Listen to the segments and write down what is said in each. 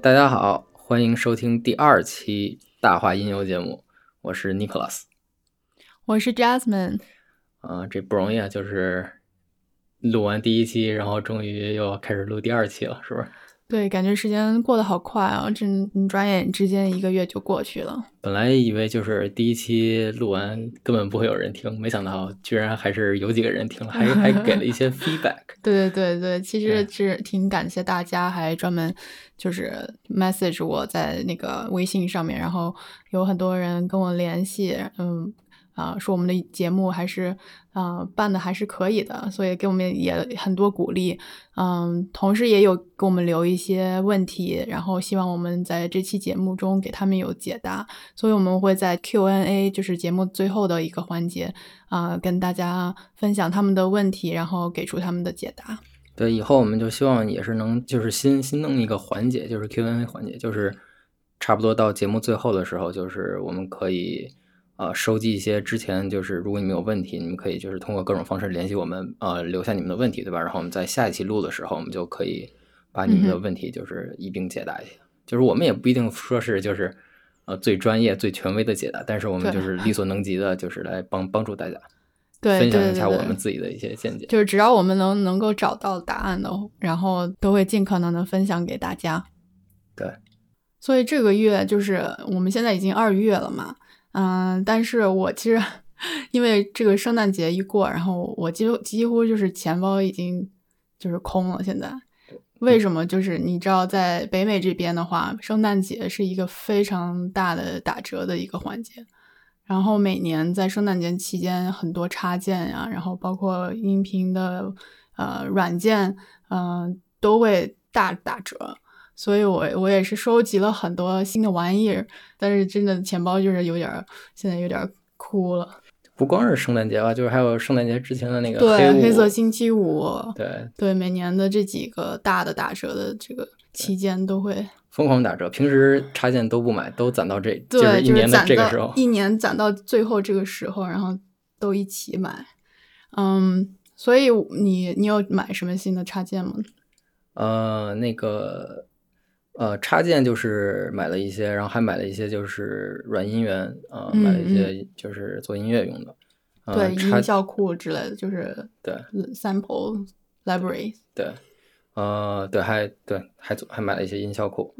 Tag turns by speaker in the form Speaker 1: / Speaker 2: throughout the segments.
Speaker 1: 大家好，欢迎收听第2期大话音游节目，我是 Nicholas，
Speaker 2: 我是 Jasmine。
Speaker 1: 这不容易啊，就是录完第1期，然后终于又要开始录第2期了，是不是？
Speaker 2: 对，感觉时间过得好快啊，转眼之间1个月就过去了。
Speaker 1: 本来以为就是第1期录完根本不会有人听，没想到居然还是有几个人听了，还给了一些 feedback。
Speaker 2: 对，其实是挺感谢大家，还专门就是 message 我在那个微信上面，然后有很多人跟我联系，说我们的节目还是办的还是可以的，所以给我们也很多鼓励。同时也有给我们留一些问题，然后希望我们在这期节目中给他们有解答，所以我们会在 Q&A 就是节目最后的一个环节跟大家分享他们的问题，然后给出他们的解答。
Speaker 1: 对，以后我们就希望也是能就是新弄一个环节，就是 Q&A 环节，就是差不多到节目最后的时候，就是我们可以收集一些之前就是如果你们有问题，你们可以就是通过各种方式联系我们，留下你们的问题，对吧？然后我们在下一期录的时候，我们就可以把你们的问题就是一并解答一下。就是我们也不一定说是就是最专业最权威的解答，但是我们就是力所能及的，就是来帮助大家。
Speaker 2: 对，
Speaker 1: 分享一下我们自己的一些见解，
Speaker 2: 就是只要我们能够找到答案的，然后都会尽可能的分享给大家。
Speaker 1: 对，
Speaker 2: 所以这个月就是我们现在已经2月了嘛，但是我其实因为这个圣诞节一过，然后我几乎就是钱包已经就是空了。现在为什么？就是你知道在北美这边的话，圣诞节是一个非常大的打折的一个环节。然后每年在圣诞节期间，很多插件呀，然后包括音频的软件，都会大打折。所以我也是收集了很多新的玩意儿，但是真的钱包就是现在有点哭了。
Speaker 1: 不光是圣诞节吧，就是还有圣诞节之前的那个
Speaker 2: 黑色星期五，对，每年的这几个大的打折的这个期间都会
Speaker 1: 疯狂打折，平时插件都不买，都攒到就是一年的这个时候，
Speaker 2: 一年攒到最后这个时候，然后都一起买。所以你有买什么新的插件吗？
Speaker 1: 插件就是买了一些，然后还买了一些就是软音源，买了一些就是做音乐用的，
Speaker 2: 对，音效库之类的，就是
Speaker 1: 对
Speaker 2: sample library，
Speaker 1: 对，还买了一些音效库，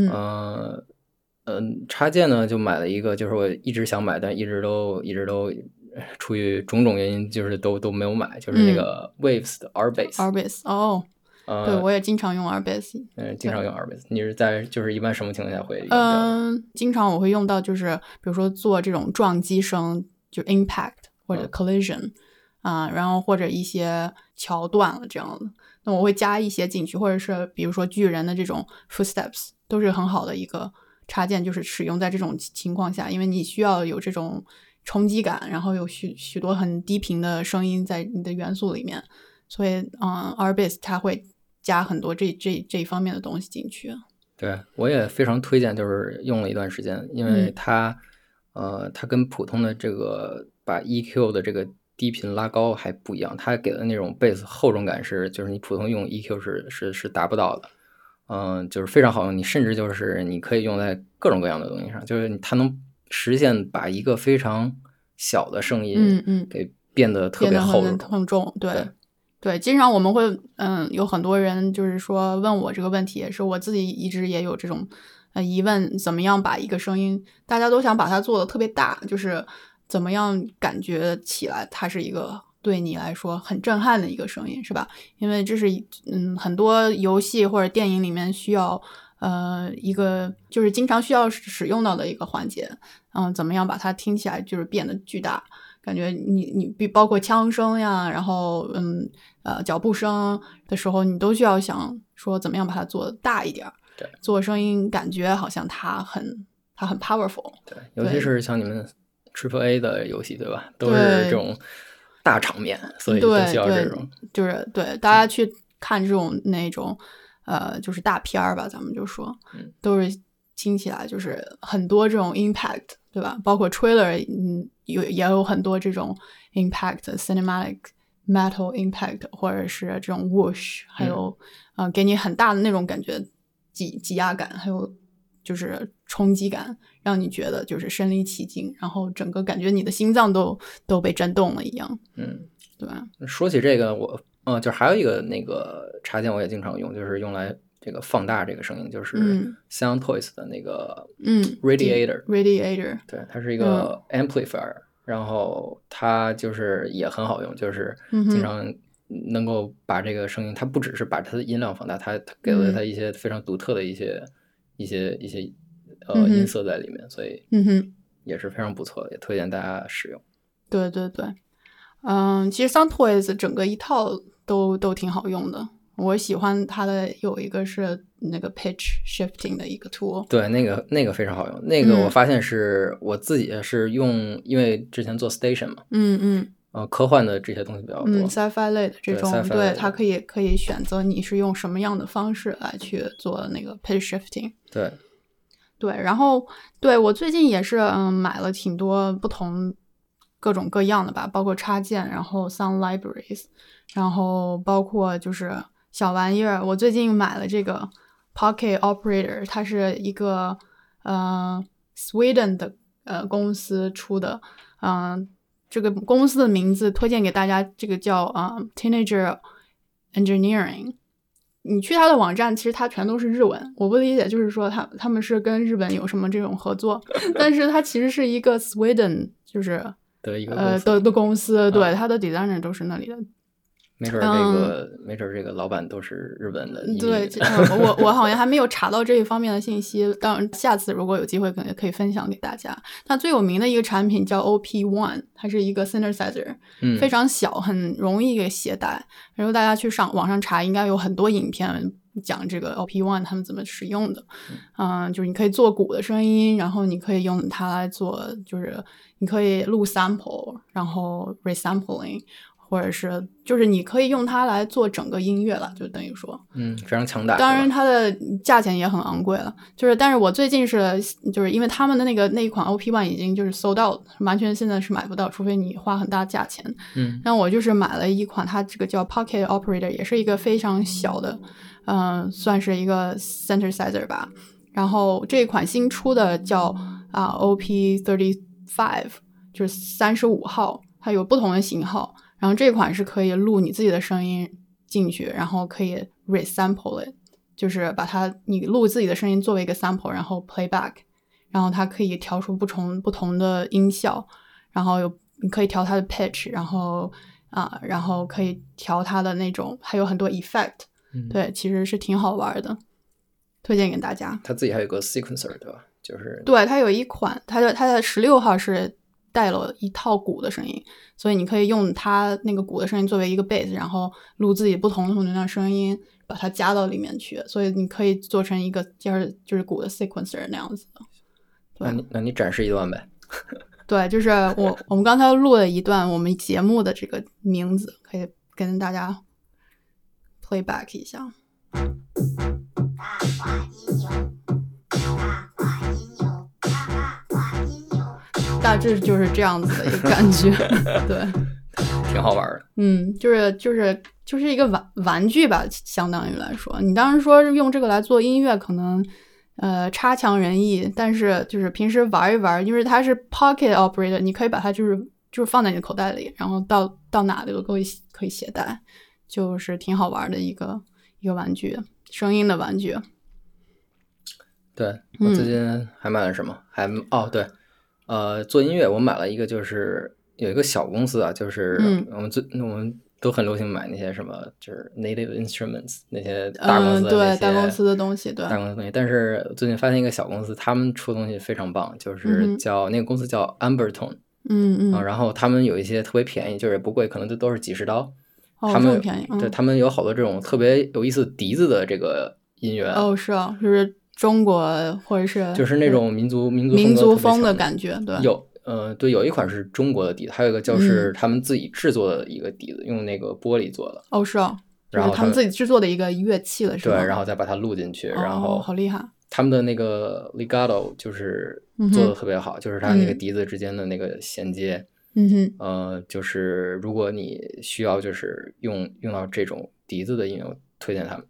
Speaker 1: 插件呢就买了一个，就是我一直想买，但一直都出于种种原因，就是都没有买，就是那个 Waves 的
Speaker 2: RBass 哦。对，我也经常用 RBass。
Speaker 1: 经常用 RBass。你是在就是一般什么情况下会用？
Speaker 2: 经常我会用到，就是比如说做这种撞击声，就 impact 或者 collision，然后或者一些桥段了这样的，那我会加一些进去，或者是比如说巨人的这种 footsteps 都是很好的一个插件，就是使用在这种情况下，因为你需要有这种冲击感，然后有许多很低频的声音在你的元素里面，所以RBass 它会加很多这一方面的东西进去。
Speaker 1: 对，我也非常推荐，就是用了一段时间，因为它跟普通的这个把 EQ 的这个低频拉高还不一样，它给的那种 bass 厚重感就是你普通用 EQ 是达不到的，就是非常好用，你甚至就是你可以用在各种各样的东西上，就是它能实现把一个非常小的声音给变得特别厚重，
Speaker 2: 很重，对，经常我们会有很多人就是说问我这个问题，也是我自己一直也有这种疑问，怎么样把一个声音，大家都想把它做的特别大，就是怎么样感觉起来它是一个对你来说很震撼的一个声音，是吧？因为这是很多游戏或者电影里面需要一个就是经常需要使用到的一个环节，怎么样把它听起来就是变得巨大，感觉你包括枪声呀，然后脚步声的时候，你都需要想说怎么样把它做大一点，
Speaker 1: 对，
Speaker 2: 做声音感觉好像它很 powerful，
Speaker 1: 对，尤其是像你们 AAA 的游戏，对吧？都是这种大场面，所以都需要这种，
Speaker 2: 就是对大家去看这种那种就是大片儿吧，咱们就说，都是听起来就是很多这种 impact， 对吧？包括 trailer，也有很多这种 impact，cinematic metal impact， 或者是这种 whoosh， 还有给你很大的那种感觉， 挤压感，还有就是冲击感，让你觉得就是身临其境，然后整个感觉你的心脏都被震动了一样。对吧？
Speaker 1: 说起这个，我就还有一个那个插件我也经常用，就是用来这个放大这个声音，就是 Sound Toys 的那个Radiator，
Speaker 2: 对，
Speaker 1: 它是一个 amplifier，然后它就是也很好用，就是经常能够把这个声音，它不只是把它的音量放大，它给了它一些非常独特的一些音色在里面，所以也是非常不错的，也推荐大家使用。
Speaker 2: 对对对。其实 Sound Toys 整个一套都挺好用的，我喜欢它的有一个是那个 pitch shifting 的一个 tool。
Speaker 1: 对，那个非常好用，那个我发现是我自己是用，因为之前做 station 嘛，科幻的这些东西比较多
Speaker 2: ，sci-fi 类的这种，对，它可以选择你是用什么样的方式来去做那个 pitch shifting。 对，然后对我最近也是买了挺多不同各种各样的吧，包括插件，然后 sound libraries， 然后包括就是小玩意儿。我最近买了这个 Pocket Operator， 它是一个Sweden 的公司出的，这个公司的名字推荐给大家，这个叫Teenager Engineering。你去他的网站，其实它全都是日文，我不理解，就是说他们是跟日本有什么这种合作，但是它其实是一个 Sweden， 就是
Speaker 1: 的一个
Speaker 2: 公司，对，他的 designer 都是那里的。
Speaker 1: 没准这个老板都是日本的。
Speaker 2: 对，我好像还没有查到这一方面的信息，当然下次如果有机会可能可以分享给大家。那最有名的一个产品叫 OP1， 它是一个 synthesizer，非常小，很容易给携带，然后大家去网上查，应该有很多影片讲这个 OP1 他们怎么使用的。就是你可以做鼓的声音，然后你可以用它来做，就是你可以录 sample， 然后 resampling，或者是就是你可以用它来做整个音乐了，就等于说
Speaker 1: 非常强大。
Speaker 2: 当然它的价钱也很昂贵了，但是我最近就是因为他们的那一款 OP1 已经就是 sold out， 完全现在是买不到，除非你花很大价钱。那我就是买了一款，它这个叫 Pocket Operator， 也是一个非常小的算是一个 synthesizer 吧。然后这一款新出的叫OP35， 就是35号，它有不同的型号。然后这款是可以录你自己的声音进去，然后可以 resample it， 就是把你录自己的声音作为一个 sample， 然后 playback， 然后它可以调出不同的音效，然后你可以调它的 pitch， 然后可以调它的那种，还有很多 effect。对，其实是挺好玩的，推荐给大家。
Speaker 1: 它自己还有个 sequencer， 对吧？就是
Speaker 2: 对，它有一款，它的16号是带了一套鼓的声音，所以你可以用它那个鼓的声音作为一个 bass， 然后录自己不同的声音，把它加到里面去，所以你可以做成一个就是鼓的 sequencer 那样子的。
Speaker 1: 对，那你展示一段呗。
Speaker 2: 对，就是我们刚才录了一段我们节目的这个名字，可以跟大家 playback 一下。大致就是这样子的一个感觉。对，
Speaker 1: 挺好玩
Speaker 2: 的。就是一个玩具吧，相当于来说，你当时说用这个来做音乐，可能差强人意，但是就是平时玩一玩，因为它是 pocket operator， 你可以把它就是放在你的口袋里，然后到哪里都可以携带，就是挺好玩的一个玩具，声音的玩具。
Speaker 1: 对，我最近还买了什么？对，做音乐我买了一个，就是有一个小公司啊，就是我们都很流行买那些什么，就是 Native Instruments 那些大公司的
Speaker 2: 对，大公司的东西，对，
Speaker 1: 大公司的东西。但是最近发现一个小公司，他们出的东西非常棒，就是那个公司叫 Ambertone，然后他们有一些特别便宜，就是也不贵，可能都是几十刀。他们
Speaker 2: 便宜，
Speaker 1: 对，他们有好多这种特别有意思笛子的这个音乐。
Speaker 2: 是啊，就是中国或者是
Speaker 1: 就是那种民
Speaker 2: 族风的感觉，对。
Speaker 1: 对，有一款是中国的笛子，还有一个就是他们自己制作的一个笛子，用那个玻璃做的。
Speaker 2: 是啊，就是他们自己制作的一个乐器了，是吧？
Speaker 1: 对，然后再把它录进去，然后
Speaker 2: 好厉害。
Speaker 1: 他们的那个 legato 就是做的特别好，就是它那个笛子之间的那个衔接。就是如果你需要就是用到这种笛子的音乐，我推荐他们。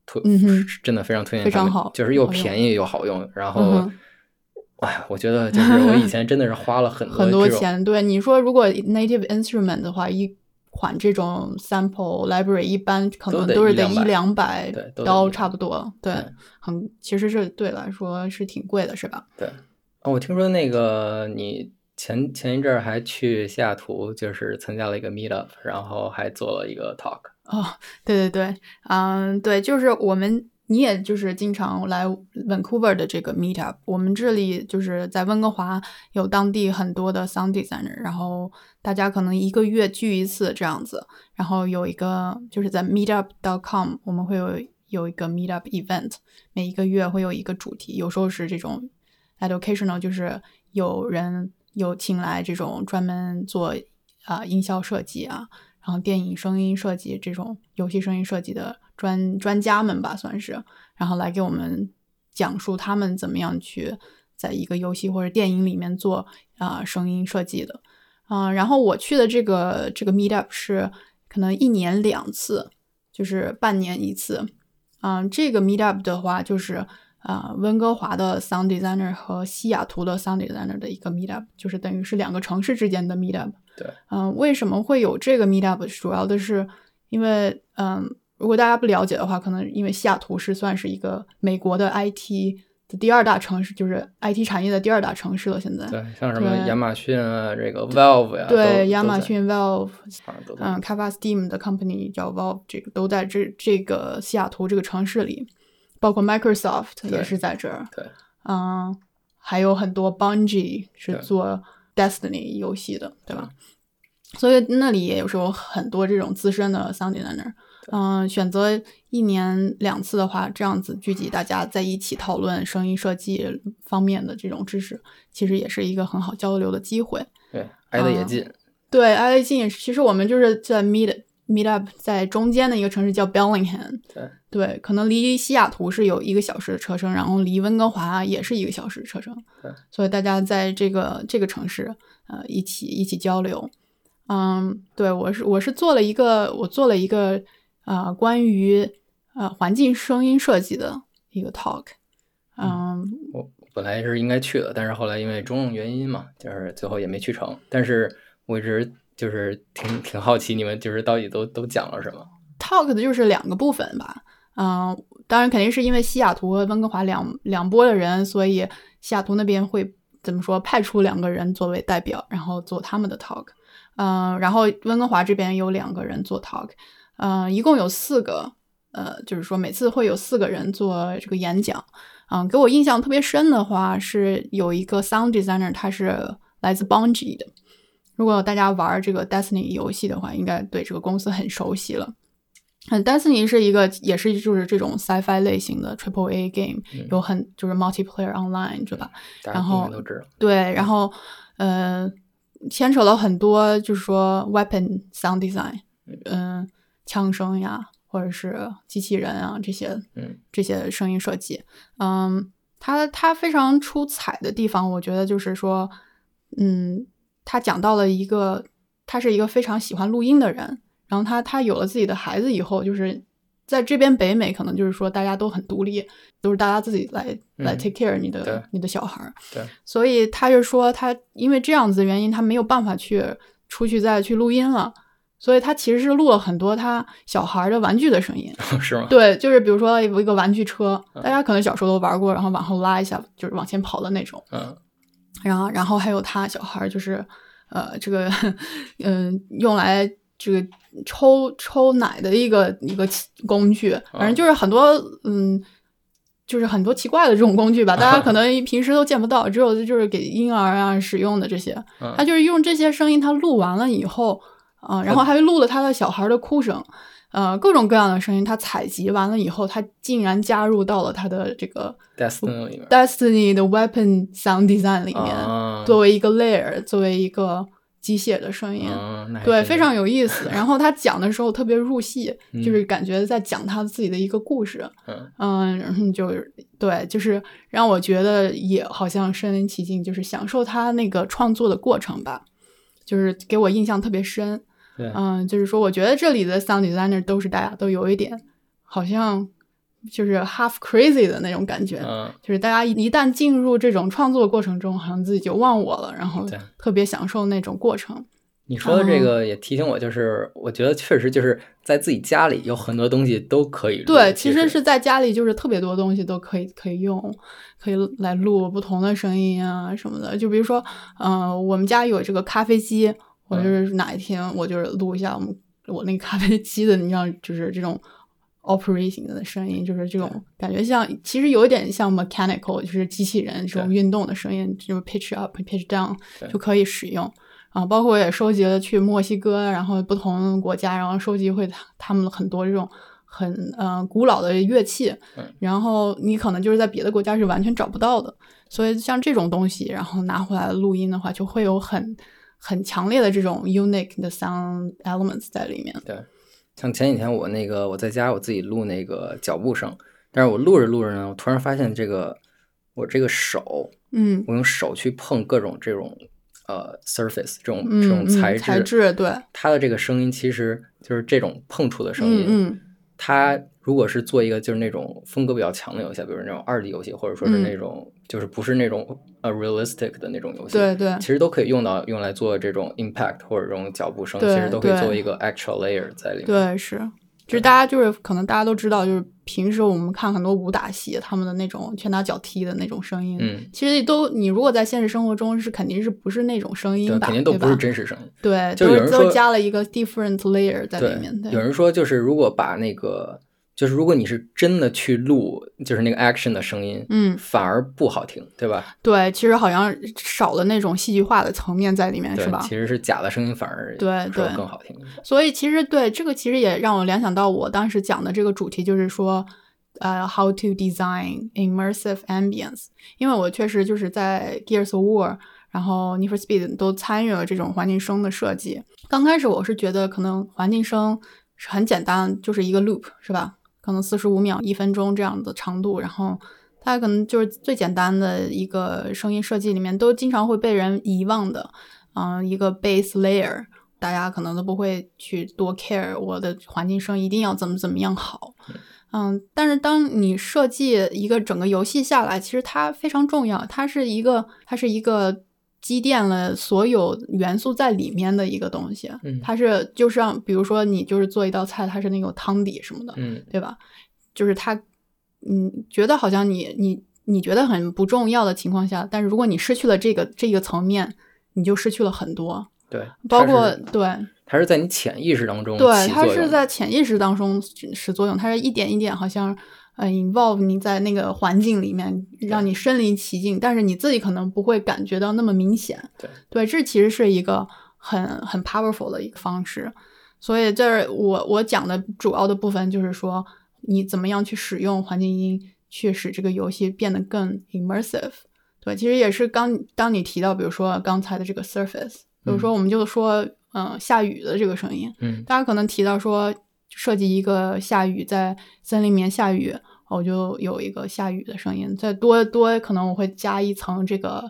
Speaker 1: 真的非常推荐他们，
Speaker 2: 非常好，
Speaker 1: 就是又便宜又好用，然后。哎，我觉得就是我以前真的是花了很
Speaker 2: 多钱。对，你说如果 native instrument 的话，一款这种 sample library 一般可能都是得100-200刀差不多。对，其实是对来说是挺贵的，是吧？
Speaker 1: 对。我听说那个你前一阵还去西雅图，就是参加了一个 meetup， 然后还做了一个 talk。
Speaker 2: 对，对，就是你也就是经常来 Vancouver 的这个 meetup， 我们这里就是在温哥华有当地很多的 sound designer， 然后大家可能1个月聚一次这样子，然后有一个就是在 meetup.com 我们会有一个 meetup event， 每1个月会有一个主题，有时候是这种 educational， 就是有请来这种专门做音效设计啊，然后电影声音设计这种游戏声音设计的专家们吧算是，然后来给我们讲述他们怎么样去在一个游戏或者电影里面做声音设计的。然后我去的这个 meetup 是可能1年2次，就是半年1次。这个 meetup 的话就是温哥华的 sound designer 和西雅图的 sound designer 的一个 meetup， 就是等于是2个城市之间的 meetup。
Speaker 1: 对，
Speaker 2: 为什么会有这个 meetup？ 主要的是因为如果大家不了解的话，可能因为西雅图算是一个美国的 IT 的第2大城市，就是 IT 产业的第2大城市了。现在
Speaker 1: 对，像什么亚马逊啊，这个 Valve 呀，
Speaker 2: 对，亚马逊 Valve， 开发 Steam 的 company 叫 Valve， 这个都在这个西雅图这个城市里，包括 Microsoft 也是在这儿。
Speaker 1: 对，
Speaker 2: 还有很多 Bungie 是做 Destiny 游戏的，对吧？所以那里也有时候很多这种资深的 sound designer。选择1年2次的话，这样子聚集大家在一起讨论声音设计方面的这种知识，其实也是一个很好交流的机会。
Speaker 1: 对，挨得也近。
Speaker 2: 对，挨得近。其实我们就是在 meetup 在中间的一个城市叫 Bellingham。对，可能离西雅图是有1个小时的车程，然后离温哥华也是1个小时的车程。
Speaker 1: 对，
Speaker 2: 所以大家在这个城市一起交流。对，我做了一个关于环境声音设计的一个 talk。
Speaker 1: 我本来是应该去的，但是后来因为种种原因嘛，就是最后也没去成。但是我一直就是挺好奇你们就是到底都讲了什么。
Speaker 2: talk 的就是2个部分吧。当然肯定是因为西雅图和温哥华两波的人，所以西雅图那边会怎么说派出2个人作为代表，然后做他们的 talk。然后温哥华这边有2个人做 talk。一共有4个，就是说每次会有4个人做这个演讲。给我印象特别深的话是有一个 sound designer， 他是来自 Bungie 的。如果大家玩这个 Destiny 游戏的话，应该对这个公司很熟悉了。Destiny 是一个也是就是这种 sci-fi 类型的 AAA game，有就是 multiplayer online， 对吧？然后
Speaker 1: 都知道。
Speaker 2: 对，然后牵扯了很多就是说 weapon sound design， 枪声呀，或者是机器人啊这些声音设计。他非常出彩的地方，我觉得就是说他讲到了他是一个非常喜欢录音的人，然后他有了自己的孩子以后，就是在这边北美可能就是说大家都很独立，都是大家自己来 take care 你的小孩。
Speaker 1: 对，
Speaker 2: 所以他就说他因为这样子的原因，他没有办法出去再去录音了，所以他其实是录了很多他小孩的玩具的声音。
Speaker 1: 是吗？
Speaker 2: 对，就是比如说有一个玩具车，大家可能小时候都玩过，然后往后拉一下就是往前跑的那种。然后还有他小孩就是这个用来这个抽奶的一个工具，反正就是很多就是很多奇怪的这种工具吧，大家可能平时都见不到，只有就是给婴儿啊使用的这些。他就是用这些声音，他录完了以后然后还录了他的小孩的哭声，各种各样的声音，他采集完了以后，他竟然加入到了他的这个 Destiny 的 Weapon Sound Design 里面，作为一个 layer， 作为一个机械的声音。对，非常有意思。然后他讲的时候特别入戏，就是感觉在讲他自己的一个故事。就是对，就是让我觉得也好像身临其境，就是享受他那个创作的过程吧，就是给我印象特别深。就是说我觉得这里的 sound designer 都是大家都有一点好像就是 half crazy 的那种感觉，就是大家一旦进入这种创作过程中，好像自己就忘我了，然后特别享受那种过程。
Speaker 1: 你说的这个也提醒我，就是我觉得确实就是在自己家里有很多东西都可以录。
Speaker 2: 对，其实是在家里就是特别多东西都可以用，可以来录不同的声音啊什么的。就比如说，我们家有这个咖啡机，我就是哪一天我就是录一下我那个咖啡机的，你知道，就是这种 operating 的声音，就是这种感觉像，其实有一点像 mechanical， 就是机器人这种运动的声音，就是 pitch up pitch down 就可以使用。包括我也收集了去墨西哥，然后不同国家，然后收集会他们很多这种很古老的乐器，然后你可能就是在别的国家是完全找不到的，所以像这种东西，然后拿回来录音的话，就会有很强烈的这种 unique 的 sound elements 在里面。
Speaker 1: 对，像前几天我在家我自己录那个脚步声，但是我录着录着呢，我突然发现我这个手，我用手去碰各种这种surface 这种材
Speaker 2: 质，对，
Speaker 1: 它的这个声音其实就是这种碰触的声音。它如果是做一个就是那种风格比较强的游戏，比如那种2D 游戏，或者说是那种就是不是那种realistic 的那种游戏，
Speaker 2: 对对，
Speaker 1: 其实都可以用来做这种 impact 或者这种脚步声，其实都可以做一个 actual layer 在里面。
Speaker 2: 对，是。就是大家就是可能大家都知道，就是平时我们看很多武打戏，他们的那种拳打脚踢的那种声音，其实你如果在现实生活中是肯定是不是那种声音吧，
Speaker 1: 肯定都不是真实声音。
Speaker 2: 对，
Speaker 1: 就有人说
Speaker 2: 都加了一个 different layer 在里面。
Speaker 1: 对，有人说就是如果把那个就是如果你是真的去录就是那个 action 的声音，反而不好听，对吧？
Speaker 2: 对，其实好像少了那种戏剧化的层面在里面，是吧？
Speaker 1: 其实是假的声音反而
Speaker 2: 对
Speaker 1: 更好听。
Speaker 2: 所以其实对这个其实也让我联想到我当时讲的这个主题，就是说how to design immersive ambience， 因为我确实就是在 Gears of War 然后 Need for Speed 都参与了这种环境声的设计。刚开始我是觉得可能环境声是很简单，就是一个 loop， 是吧？可能45秒1分钟这样的长度，然后它可能就是最简单的一个声音设计里面都经常会被人遗忘的一个 base layer， 大家可能都不会去多 care 我的环境声一定要怎么样好。但是当你设计一个整个游戏下来，其实它非常重要，它是一个积淀了所有元素在里面的一个东西。它是就像比如说你就是做一道菜，它是那种汤底什么的，对吧？就是它觉得好像你觉得很不重要的情况下，但是如果你失去了这个层面，你就失去了很多。
Speaker 1: 对，
Speaker 2: 包括
Speaker 1: 它是在你潜意识当中
Speaker 2: 对，它是在潜意识当中使作用，它是一点一点好像involve 你在那个环境里面，让你身临其境，但是你自己可能不会感觉到那么明显。对，这其实是一个很 powerful 的一个方式。所以这我讲的主要的部分就是说你怎么样去使用环境音去使这个游戏变得更 immersive。 对，其实也是当你提到比如说刚才的这个 surface， 比如说我们就说下雨的这个声音，大家可能提到说设计一个下雨，在森林里面下雨，我就有一个下雨的声音，再多可能我会加一层这个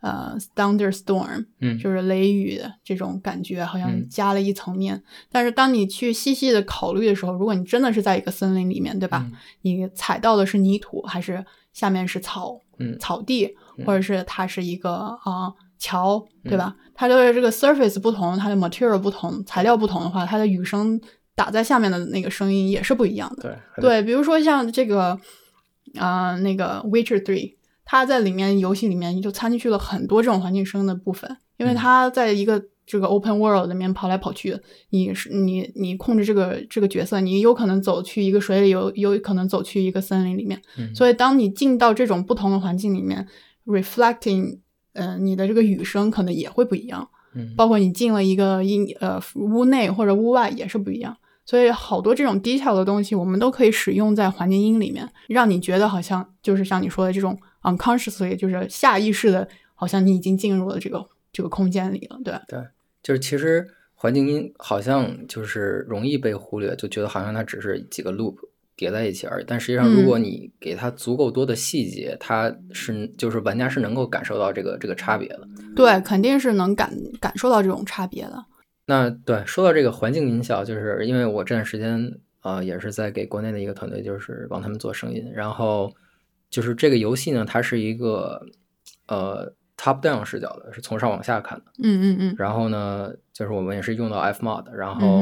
Speaker 2: thunderstorm， 就是雷雨的这种感觉，好像加了一层面。但是当你去细细的考虑的时候，如果你真的是在一个森林里面，对吧？你踩到的是泥土，还是下面是草地，或者是它是一个桥，对吧？它的这个 surface 不同，它的 material 不同，材料不同的话，它的雨声打在下面的那个声音也是不一样的。对，比如说像这个那个 Witcher 3， 它在里面游戏里面就参进去了很多这种环境声的部分，因为它在一个这个 open world 里面跑来跑去，你控制这个角色，你有可能走去一个水里，有可能走去一个森林里面，所以当你进到这种不同的环境里面 reflecting你的这个雨声可能也会不一样，包括你进了一个屋内或者屋外也是不一样。所以好多这种 detail 的东西我们都可以使用在环境音里面，让你觉得好像就是像你说的这种 unconsciously， 就是下意识的好像你已经进入了这个空间里了。对，
Speaker 1: 就是其实环境音好像就是容易被忽略，就觉得好像它只是几个 loop 叠在一起而已，但实际上如果你给它足够多的细节，它是就是玩家是能够感受到这个差别的。
Speaker 2: 对，肯定是能感受到这种差别的。
Speaker 1: 那对，说到这个环境音效，就是因为我这段时间也是在给国内的一个团队，就是帮他们做声音。然后就是这个游戏呢，它是一个top down 视角的，是从上往下看的。然后呢，就是我们也是用到 Fmod， 然后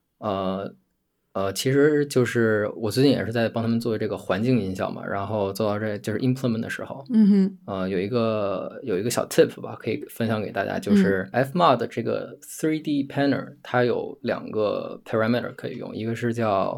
Speaker 1: 其实就是我最近也是在帮他们做这个环境音效嘛，然后做到这就是 implement 的时候，有一个小 tip 吧，可以分享给大家，就是 Fmod 这个 3D Panner 它有2个 parameter 可以用，一个是叫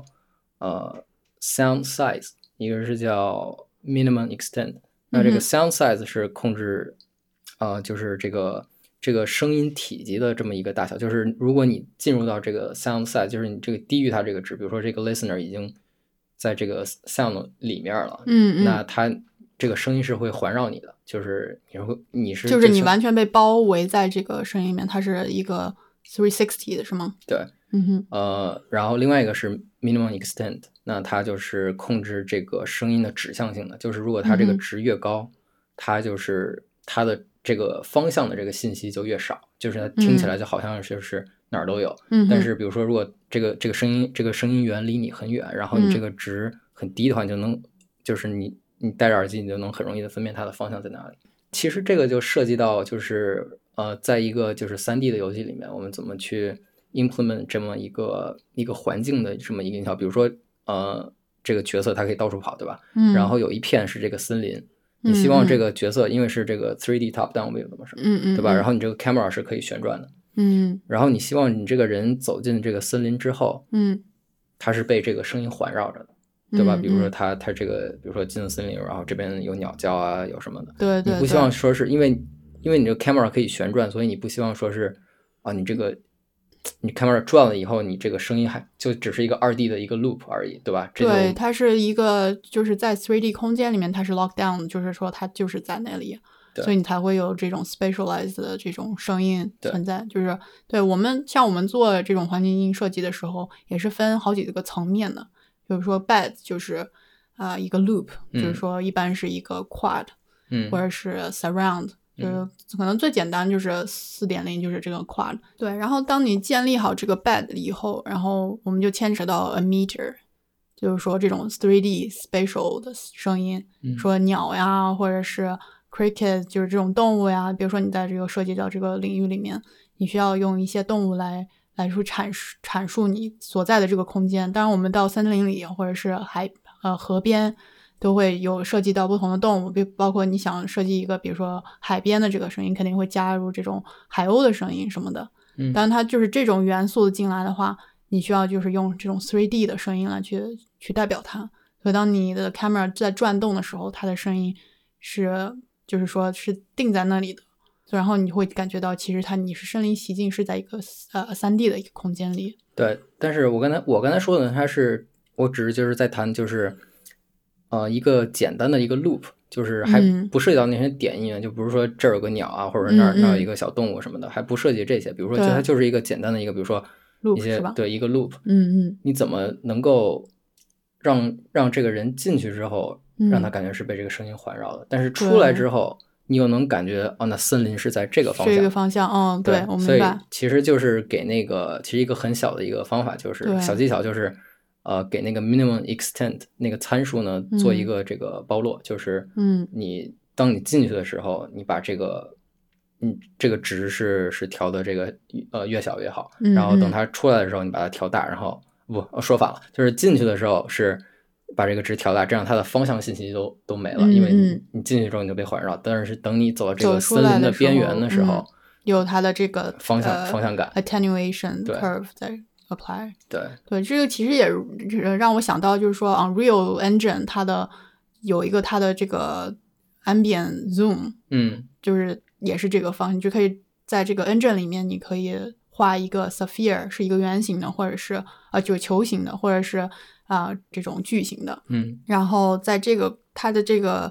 Speaker 1: sound size， 一个是叫 minimum extent。那这个 sound size 是控制就是这个声音体积的这么一个大小，就是如果你进入到这个 sound size， 就是你这个低于它这个值，比如说这个 listener 已经在这个 sound 里面了，那它这个声音是会环绕你的，就是你是
Speaker 2: 就是你完全被包围在这个声音里面，它是一个360的是吗？
Speaker 1: 对，然后另外一个是 minimum extent， 那它就是控制这个声音的指向性的，就是如果它这个值越高，它就是它的这个方向的这个信息就越少，就是它听起来就好像就是哪儿都有。但是比如说，如果这个声音源离你很远，然后你这个值很低的话，你就能就是你戴着耳机，你就能很容易的分辨它的方向在哪里。其实这个就涉及到就是在一个就是3D 的游戏里面，我们怎么去 implement 这么一个环境的这么一个音效，比如说这个角色它可以到处跑，对吧？然后有一片是这个森林。你希望这个角色，因为是这个 3D top down view 的嘛，对吧？然后你这个 camera 是可以旋转的，然后你希望你这个人走进这个森林之后，他是被这个声音环绕着的，对吧？比如说他这个，比如说进了森林，然后这边有鸟叫啊，有什么的，
Speaker 2: 对，
Speaker 1: 你不希望说是因为你这个 camera 可以旋转，所以你不希望说是你 camera 转了以后，你这个声音还就只是一个2D 的一个 loop 而已，对吧？
Speaker 2: 对，它是一个就是在 3D 空间里面它是 lock down， 就是说它就是在那里，所以你才会有这种 spatialized 的这种声音存在。就是对我们做这种环境音设计的时候，也是分好几个层面的。比如说 bed 就是一个 loop，就是说一般是一个 quad，或者是 surround。就是可能最简单就是 4.0 就是这个 quad。 对，然后当你建立好这个 bed 以后，然后我们就牵扯到 emitter， 就是说这种 3D spatial 的声音，说鸟呀或者是 cricket 就是这种动物呀，比如说你在这个涉及到这个领域里面，你需要用一些动物来说阐述你所在的这个空间。当然我们到森林里或者是河边都会有涉及到不同的动物，包括你想设计一个比如说海边的这个声音，肯定会加入这种海鸥的声音什么的。但它就是这种元素进来的话，你需要就是用这种 3D 的声音来去代表它。所以当你的 camera 在转动的时候，它的声音就是说是定在那里的，然后你会感觉到其实你是身临其境，是在一个3D 的一个空间里。
Speaker 1: 对，但是我刚才说的我只是就是在谈就是一个简单的一个 loop， 就是还不涉及到那些点音乐，就比如说这儿有个鸟啊，或者那儿有一个小动物什么的，还不涉及这些。比如说它就是一个简单的一个，比如说一些对一个 loop， 你怎么能够让这个人进去之后，让他感觉是被这个声音环绕的，但是出来之后你又能感觉那森林是在这个方向，
Speaker 2: 这个方向，对，我明白。
Speaker 1: 所以其实就是给其实一个很小的一个方法，就是小技巧，就是给那个 minimum extent 那个参数呢做一个这个包落，就是当你进去的时候，你把这个值是调的这个越小越好，然后等它出来的时候你把它调大，然后说反了，就是进去的时候是把这个值调大，这样它的方向信息都没了，因为你进去之后你就被环绕，但是等你走到这个森林的边缘的时候，
Speaker 2: 有它的这个
Speaker 1: 方向感
Speaker 2: attenuation curve 在apply。 对，这个其实也让我想到，就是说 Unreal Engine 它的这个 ambient zoom， 就是也是这个方向，你就可以在这个 engine 里面，你可以画一个 sphere 是一个圆形的，或者是就是球形的，或者是这种矩形的，然后在它的这个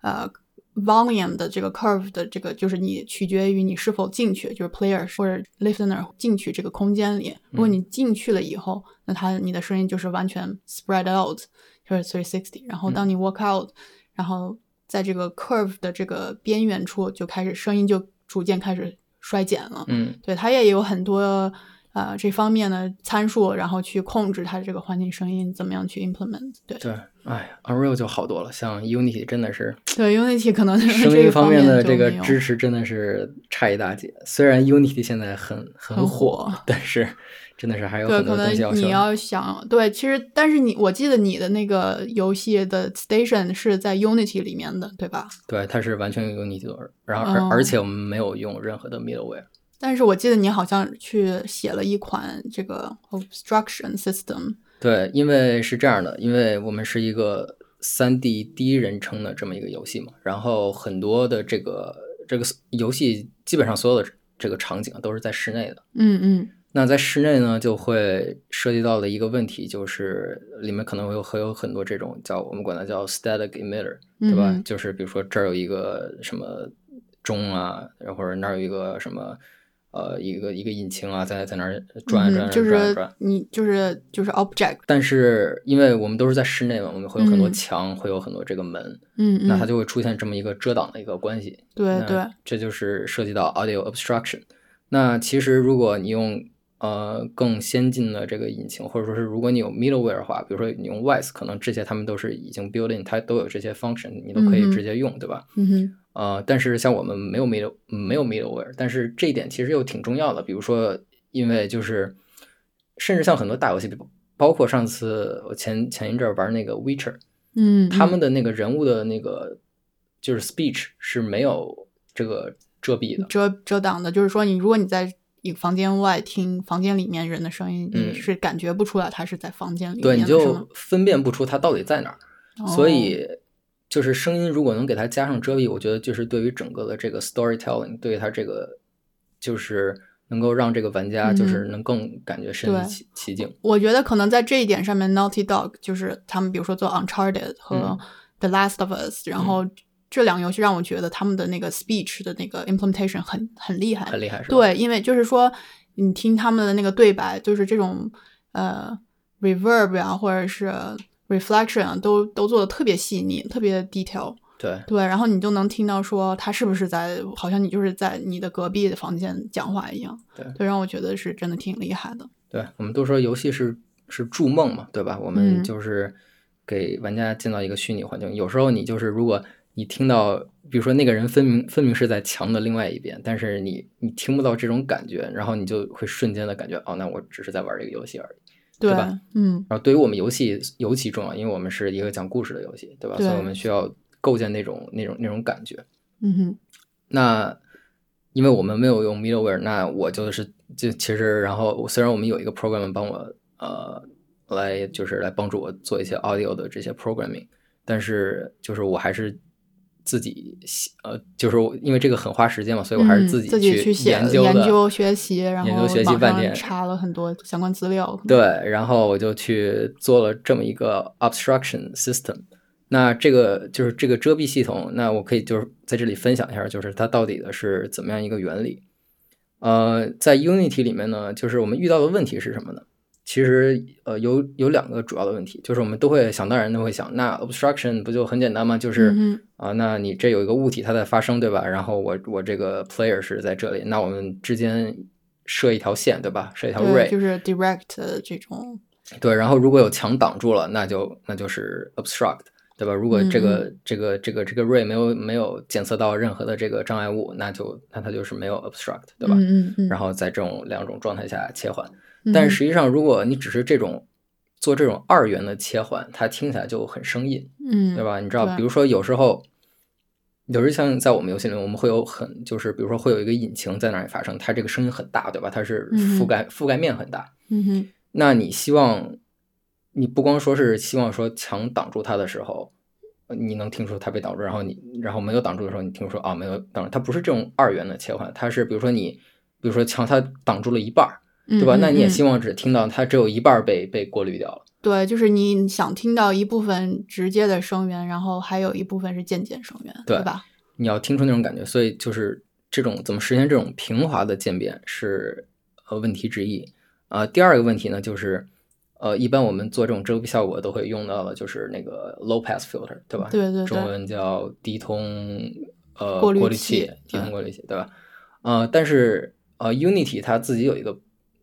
Speaker 2: volume 的这个 curve 的这个，就是你取决于你是否进去，就是 player 或者 listener 进去这个空间里。如果你进去了以后，那你的声音就是完全 spread out， 就是 360。然后当你 walk out， 然后在这个 curve 的这个边缘处，声音就逐渐开始衰减了。对，它也有很多这方面的参数，然后去控制它这个环境声音怎么样去 implement。 对，
Speaker 1: Unreal 就好多了，像 Unity 真的是
Speaker 2: 对 Unity 可能
Speaker 1: 声音方面的这个
Speaker 2: 这个
Speaker 1: 支持真的是差一大截。虽然 Unity 现在很火，但是真的是还有很多东西要修。
Speaker 2: 对，可能你要想，对，其实但是我记得你的那个游戏的 station 是在 Unity 里面的，对吧？
Speaker 1: 对，它是完全用 Unity 做，然后而且我们没有用任何的 middleware。
Speaker 2: 但是我记得你好像去写了一款这个 obstruction system。
Speaker 1: 对，因为是这样的，因为我们是一个3D 第一人称的这么一个游戏嘛，然后很多的这个游戏基本上所有的这个场景都是在室内的。那在室内呢，就会涉及到的一个问题，就是里面可能会有很多这种我们管它叫 static emitter， 对吧？就是比如说这儿有一个什么钟啊，或者那儿有一个什么一个引擎啊，在那儿转，
Speaker 2: 就是你就是 object。
Speaker 1: 但是因为我们都是在室内嘛，我们会有很多墙，会有很多这个门，那它就会出现这么一个遮挡的一个关系。
Speaker 2: 对，
Speaker 1: 这就是涉及到 audio obstruction。 那其实如果你用更先进的这个引擎，或者说是如果你有 middleware 的话，比如说你用 Wise， 可能这些他们都是已经 built in， 它都有这些 function， 你都可以直接用，对吧？但是像我们没有 middleware， 但是这一点其实又挺重要的。比如说，因为就是甚至像很多大游戏，包括上次我前一阵玩那个 Witcher， 他们的那个人物的那个就是 speech 是没有这个遮蔽的，
Speaker 2: 遮挡的，就是说如果你在一个房间外听房间里面人的声音，你是感觉不出来他是在房间里面的，
Speaker 1: 对，你就分辨不出他到底在哪儿。所以就是声音如果能给它加上遮蔽，我觉得就是对于整个的这个 storytelling， 对于它这个就是能够让这个玩家就是能更感觉身临其境。
Speaker 2: 我觉得可能在这一点上面 Naughty Dog 就是他们比如说做 Uncharted 和 The Last of Us，然后这两个游戏让我觉得他们的那个 speech 的那个 implementation 很厉害，
Speaker 1: 很厉害，是吧？
Speaker 2: 对，因为就是说你听他们的那个对白，就是这种reverb 啊，或者是 reflection 啊，都做的特别细腻，特别 detail。对，然后你就能听到说他是不是好像你就是在你的隔壁的房间讲话一样。对，让我觉得是真的挺厉害的。
Speaker 1: 对，我们都说游戏是筑梦嘛，对吧？我们就是给玩家建造一个虚拟环境。有时候你就是如果你听到比如说那个人分明是在墙的另外一边，但是你听不到这种感觉，然后你就会瞬间的感觉那我只是在玩这个游戏而已，对吧？然后对于我们游戏尤其重要，因为我们是一个讲故事的游戏，对吧？所以我们需要构建那种感觉。那因为我们没有用 middleware， 那我就其实然后虽然我们有一个 program 帮我来帮助我做一些 audio 的这些 programming， 但是就是我还是自己就是因为这个很花时间嘛，所以我还是自己去研
Speaker 2: 究学习，然后
Speaker 1: 半天
Speaker 2: 查了很多相关资料。
Speaker 1: 对，然后我就去做了这么一个 obstruction system。那这个就是这个遮蔽系统，那我可以就是在这里分享一下，就是它到底的是怎么样一个原理。在 Unity 里面呢，就是我们遇到的问题是什么呢？其实有两个主要的问题，就是我们都会想当然都会想，那 obstruction 不就很简单吗？就是那你这有一个物体它在发生，对吧？然后我这个 player 是在这里，那我们之间设一条线，对吧？设一条 ray，
Speaker 2: 就是 direct 这种。
Speaker 1: 对，然后如果有墙挡住了，那就是 obstruct， 对吧？如果这个 ray 没有检测到任何的这个障碍物，那它就是没有 obstruct， 对吧？然后在这种两种状态下切换。但实际上如果你只是做这种二元的切换，它听起来就很生硬，对吧？你知道比如说有时候像在我们游戏里面，我们会有就是比如说会有一个引擎在那里发生，它这个声音很大，对吧？它是覆盖面很大。那你不光说是希望说墙挡住它的时候你能听出它被挡住，然后没有挡住的时候你听出没有挡住，它不是这种二元的切换，它是比如说墙它挡住了一半，对吧？那你也希望只听到它只有一半被过滤掉了。
Speaker 2: 对，就是你想听到一部分直接的声源，然后还有一部分是间接声源，对吧？
Speaker 1: 你要听出那种感觉，所以就是这种怎么实现这种平滑的渐变是问题之一。第二个问题呢，就是一般我们做这种遮蔽效果都会用到的就是那个 low pass filter， 对吧？
Speaker 2: 对，
Speaker 1: 中文叫低通
Speaker 2: 过滤器，
Speaker 1: 低通过滤器，对吧？但是Unity 它自己有一个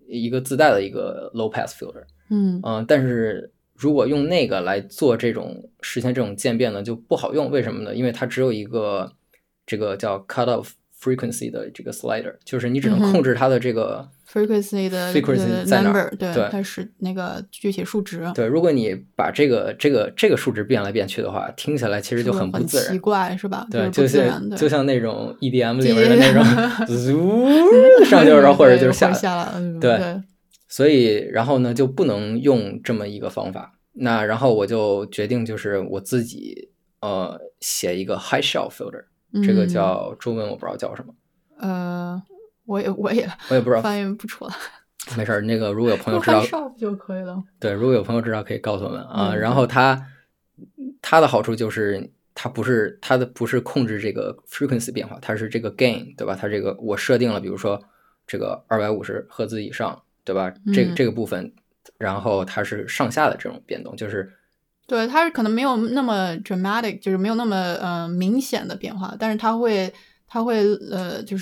Speaker 1: 一个自带的一个 low pass filter。但是如果用那个来做实现这种渐变呢，就不好用。为什么呢？因为它只有一个这个叫 cut off frequency 的这个 slider， 就是你只能控制它的这个
Speaker 2: frequency 的 number， 对，它是那个具体数值。
Speaker 1: 对，如果你把这个数值变来变去的话，听起来其实就很不自然，
Speaker 2: 很奇怪是吧？
Speaker 1: 对，
Speaker 2: 就
Speaker 1: 像那种 EDM 里面的那种上去然后或者就是下
Speaker 2: 来，
Speaker 1: 对。所以然后呢就不能用这么一个方法。那然后我就决定就是我自己写一个 high shelf filter，这个叫中文我不知道叫什么。
Speaker 2: 我也不知道，翻译不出来。
Speaker 1: 没事，那个如果有朋友知道
Speaker 2: 就可以了。
Speaker 1: 对，如果有朋友知道可以告诉我们啊。然后它的好处就是它不是控制这个 frequency 变化，它是这个 gain， 对吧？它这个我设定了，比如说这个250赫兹以上，对吧？这个部分，然后它是上下的这种变动，就是
Speaker 2: 对，它可能没有那么 dramatic， 就是没有那么明显的变化，但是它会就是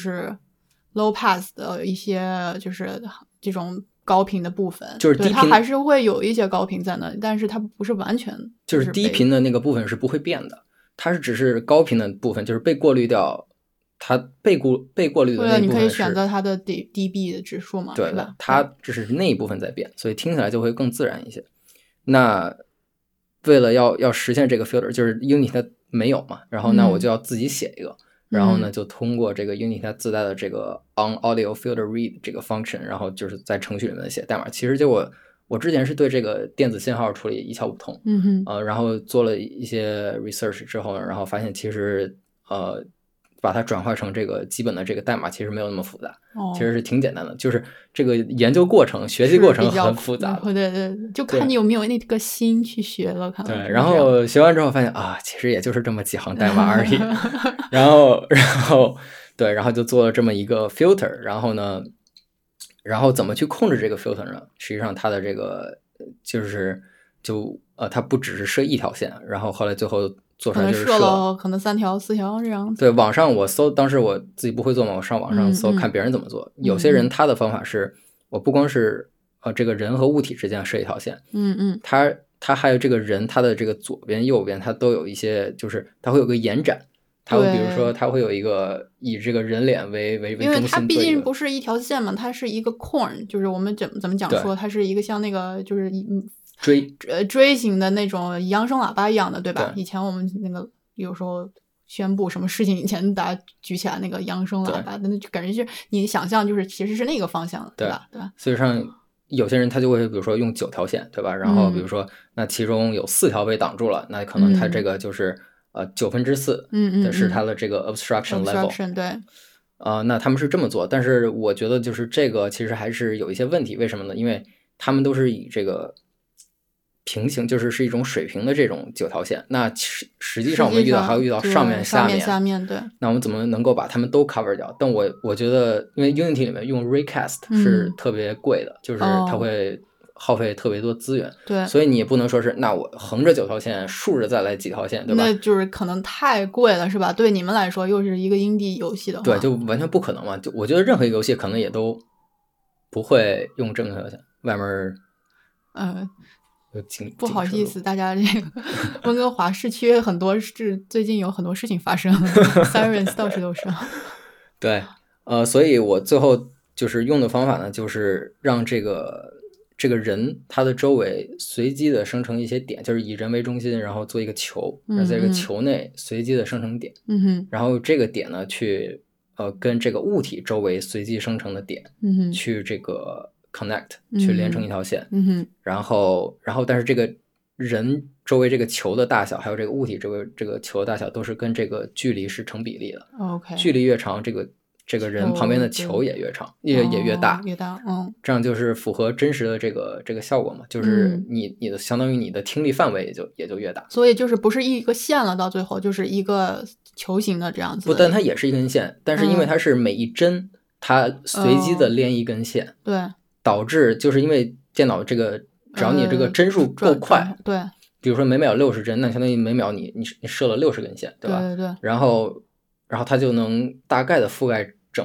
Speaker 2: low pass 的一些就是这种高频的部分，
Speaker 1: 就是低频，
Speaker 2: 它还是会有一些高频在那里，但是它不是完全
Speaker 1: 就是低频的那个部分是不会变的，它是只是高频的部分就是被过滤掉，它被过滤的那一部分
Speaker 2: 你可以选择它的 dB 的指数嘛，
Speaker 1: 对的，它只是那一部分在变，所以听起来就会更自然一些。那为了要实现这个 filter， 就是 Unity 它没有嘛，然后那我就要自己写一个，然后呢就通过这个 Unity 它自带的这个 on audio filter read 这个 function， 然后就是在程序里面写代码。其实就我之前是对这个电子信号处理一窍不通，然后做了一些 research 之后呢，然后发现其实把它转化成这个基本的这个代码其实没有那么复杂，其实是挺简单的，就是这个研究过程学习过程很复杂的，
Speaker 2: 对，就看你有没有那个心去学了。
Speaker 1: 对，然后学完之后发现啊，其实也就是这么几行代码而已。然后对，然后就做了这么一个 filter， 然后怎么去控制这个 filter 呢？实际上它的这个它不只是设一条线，然后后来最后做出来就是
Speaker 2: 设了可能3条4条这样子。
Speaker 1: 对，网上我搜，当时我自己不会做嘛，我上网上搜看别人怎么做。有些人他的方法是我不光是这个人和物体之间设一条线，他还有这个人他的这个左边右边他都有一些，就是他会有个延展，他会比如说他会有一个以这个人脸为中心，
Speaker 2: 因为它毕竟不是一条线嘛，它是一个 cone， 就是我们怎么讲说，它是一个像那个就是锥形的那种扬声喇叭一样的，对吧？以前我们那个有时候宣布什么事情以前，大家举起来那个扬声喇叭，那就感觉是你想象就是其实是那个方向的，对吧？
Speaker 1: 所以上有些人他就会比如说用9条线，对吧？然后比如说那其中有4条被挡住了，那可能他这个就是4/9的是他的这个 obstruction level，
Speaker 2: 对。
Speaker 1: 那他们是这么做，但是我觉得就是这个其实还是有一些问题，为什么呢？因为他们都是以这个平行，就是一种水平的这种9条线，那实际上我们还会遇到上面下
Speaker 2: 面，对。
Speaker 1: 那我们怎么能够把它们都 cover 掉？但我觉得因为 Unity 里面用 Raycast 是特别贵的，就是它会耗费特别多资源，
Speaker 2: 对，
Speaker 1: 所以你也不能说是那我横着9条线，竖着再来几条线，对吧？
Speaker 2: 那就是可能太贵了，是吧？对你们来说，又是一个indie游戏的话，
Speaker 1: 对，就完全不可能嘛。就我觉得任何一个游戏可能也都不会用这么条线，外面
Speaker 2: 不好意思，大家这个温哥华市区很多最近有很多事情发生，Sirens 到处都是。
Speaker 1: 对，所以我最后就是用的方法呢，就是让这个人他的周围随机的生成一些点，就是以人为中心，然后做一个球，然后在这个球内随机的生成点，然后这个点呢去跟这个物体周围随机生成的点，去这个 connect 去连成一条线，然后但是这个人周围这个球的大小，还有这个物体周围这个球的大小，都是跟这个距离是成比例的。
Speaker 2: OK，
Speaker 1: 距离越长，这个人旁边的球也越长，也越大，这样就是符合真实的这个效果嘛，就是你的相当于你的听力范围也就越大。
Speaker 2: 所以就是不是一个线了，到最后就是一个球形的这样子。
Speaker 1: 不，但它也是一根线，但是因为它是每一帧它随机的连一根线，
Speaker 2: 对，
Speaker 1: 导致就是因为电脑这个只要你这个帧数够快，
Speaker 2: 对，
Speaker 1: 比如说每秒60帧，那相当于每秒你设了60根线，对吧？
Speaker 2: 对，
Speaker 1: 然后它就能大概的覆盖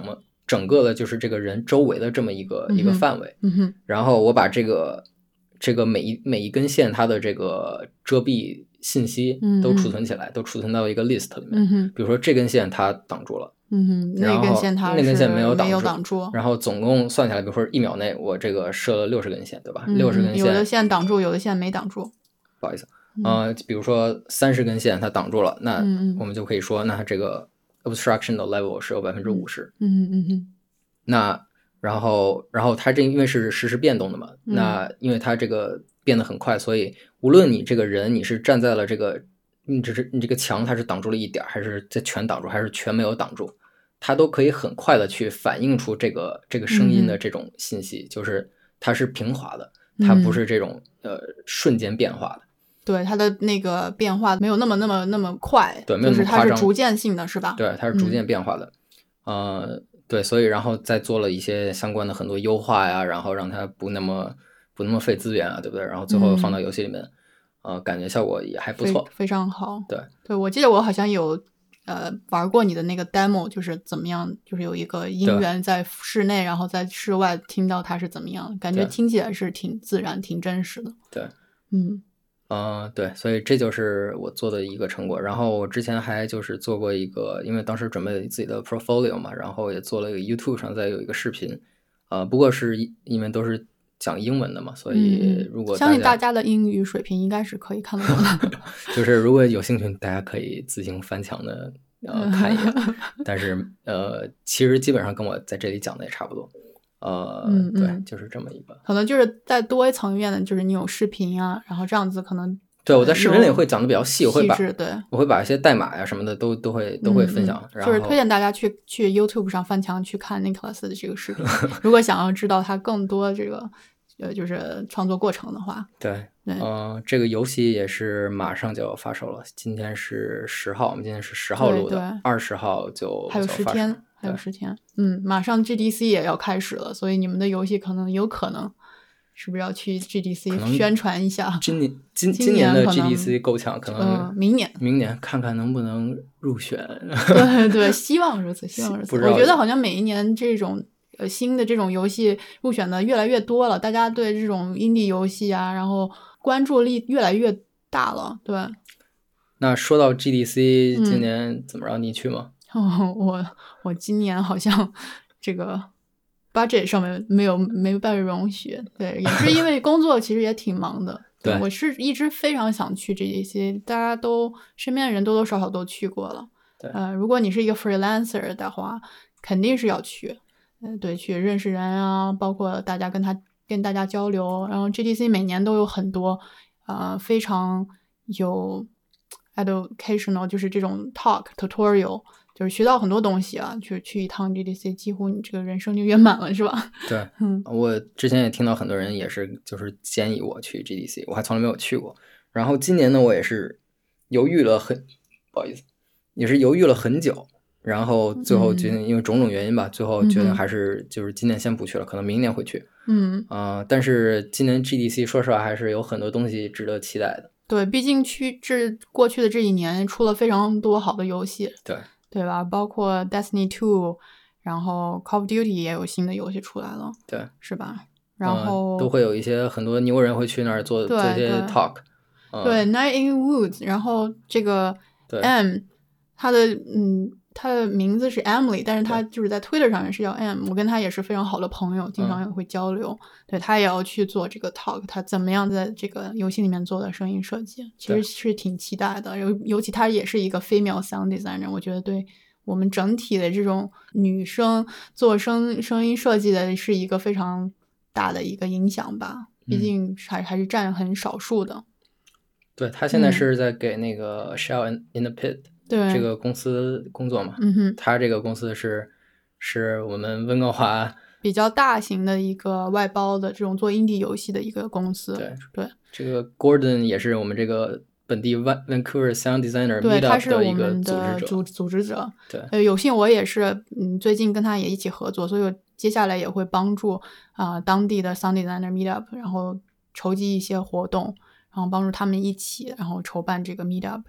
Speaker 1: 整个的就是这个人周围的这么一个范围，然后我把这个每一根线它的这个遮蔽信息都储存起来，都储存到一个 list 里面。比如说这根线它挡住了，
Speaker 2: 那根线它
Speaker 1: 那根线没有
Speaker 2: 挡住，
Speaker 1: 然后总共算下来，比如说1秒内我这个设了60根线，对吧？60根线，
Speaker 2: 有的线挡住，有的线没挡住。
Speaker 1: 不好意思，比如说30根线它挡住了，那我们就可以说，那这个 obstruction 的 level 是有50%。那然后它这因为是实时变动的嘛，那因为它这个变得很快，所以无论你这个人你是站在了这个，你这个墙它是挡住了一点，还是全挡住，还是全没有挡住，它都可以很快的去反映出这个声音的这种信息，就是它是平滑的，它不是这种瞬间变化的。
Speaker 2: 对，它的那个变化没有那么快，
Speaker 1: 对，没有那么夸张，
Speaker 2: 就是它是逐渐性的，是吧？
Speaker 1: 对，它是逐渐变化的。对，所以然后再做了一些相关的很多优化呀，然后让它不那么费资源啊，对不对？然后最后放到游戏里面，感觉效果也还不错，
Speaker 2: 非常好。
Speaker 1: 对，
Speaker 2: 我记得我好像有玩过你的那个 demo， 就是怎么样，就是有一个音源在室内，然后在室外听到它是怎么样，感觉听起来是挺自然、挺真实的。
Speaker 1: 对，对，所以这就是我做的一个成果。然后我之前还就是做过一个，因为当时准备自己的 portfolio 嘛，然后也做了一个 YouTube 上再有一个视频，不过是因为都是讲英文的嘛，所以如果
Speaker 2: 相信大家的英语水平应该是可以看得懂的。
Speaker 1: 就是如果有兴趣，大家可以自行翻墙的看一眼。但是其实基本上跟我在这里讲的也差不多。对，就是这么一个，
Speaker 2: 可能就是再多一层面的，就是你有视频啊，然后这样子可能
Speaker 1: 对我在视频里会讲的比较细，我会把一些代码呀什么的都会分享，然后
Speaker 2: 就是推荐大家去 YouTube 上翻墙去看 Nicholas 的这个视频，如果想要知道他更多这个就是创作过程的话。
Speaker 1: 对，这个游戏也是马上就要发售了，今天是10号，我们今天是10号录的，20号就
Speaker 2: 还有10天。还有10天，马上 GDC 也要开始了，所以你们的游戏有可能是不是要去 GDC 宣传一下？
Speaker 1: 今年的 GDC 够呛，可能
Speaker 2: 明
Speaker 1: 年看看能不能入选。
Speaker 2: 对，希望如此，希望如此。我觉得好像每一年这种新的这种游戏入选的越来越多了，大家对这种 indie 游戏啊，然后关注力越来越大了。对。
Speaker 1: 那说到 GDC，今年怎么着？你去吗？
Speaker 2: 我今年好像这个 budget 上面没被容许，对，也是因为工作其实也挺忙的。
Speaker 1: 对，
Speaker 2: 我是一直非常想去这些，大家都身边的人多多少少都去过了。
Speaker 1: 对，
Speaker 2: 如果你是一个 freelancer 的话，肯定是要去，对，去认识人啊，包括大家跟大家交流。然后 GDC 每年都有很多非常有 educational， 就是这种 talk tutorial。就是学到很多东西啊，去一趟 GDC， 几乎你这个人生就圆满了，是吧？
Speaker 1: 对，我之前也听到很多人也是就是建议我去 GDC， 我还从来没有去过。然后今年呢，我也是犹豫了很久，然后最后决定，因为种种原因吧，最后决定还是就是今年先不去了，可能明年会去。但是今年 GDC 说实话还是有很多东西值得期待的。
Speaker 2: 对，毕竟过去的这一年出了非常多好的游戏。对吧？包括 Destiny 2， 然后 Call of Duty 也有新的游戏出来了，
Speaker 1: 对，
Speaker 2: 是吧？然后
Speaker 1: 都会有一些很多牛人会去那儿做一些 talk。
Speaker 2: 对 Night in Woods， 然后这个 M， 他的名字是 Emily， 但是他就是在 Twitter 上面是叫 M， 我跟他也是非常好的朋友，经常也会交流。对，他也要去做这个 talk， 他怎么样在这个游戏里面做的声音设计，其实是挺期待的。尤其他也是一个 female sound designer， 我觉得对我们整体的这种女生做声音设计的是一个非常大的一个影响吧，毕竟还是占很少数的。
Speaker 1: 对，他现在是在给那个 Shell in the Pit 这个公司工作嘛。他这个公司是我们温哥华
Speaker 2: 比较大型的一个外包的这种做 indie 游戏的一个公司。对，
Speaker 1: 这个 Gordon 也是我们这个本地 Vancouver Sound Designer Meetup
Speaker 2: 他是我
Speaker 1: 们
Speaker 2: 的组织者。
Speaker 1: 对，
Speaker 2: 有幸我也是最近跟他也一起合作，所以我接下来也会帮助当地的 Sound Designer Meetup， 然后筹集一些活动，然后帮助他们一起然后筹办这个 Meetup。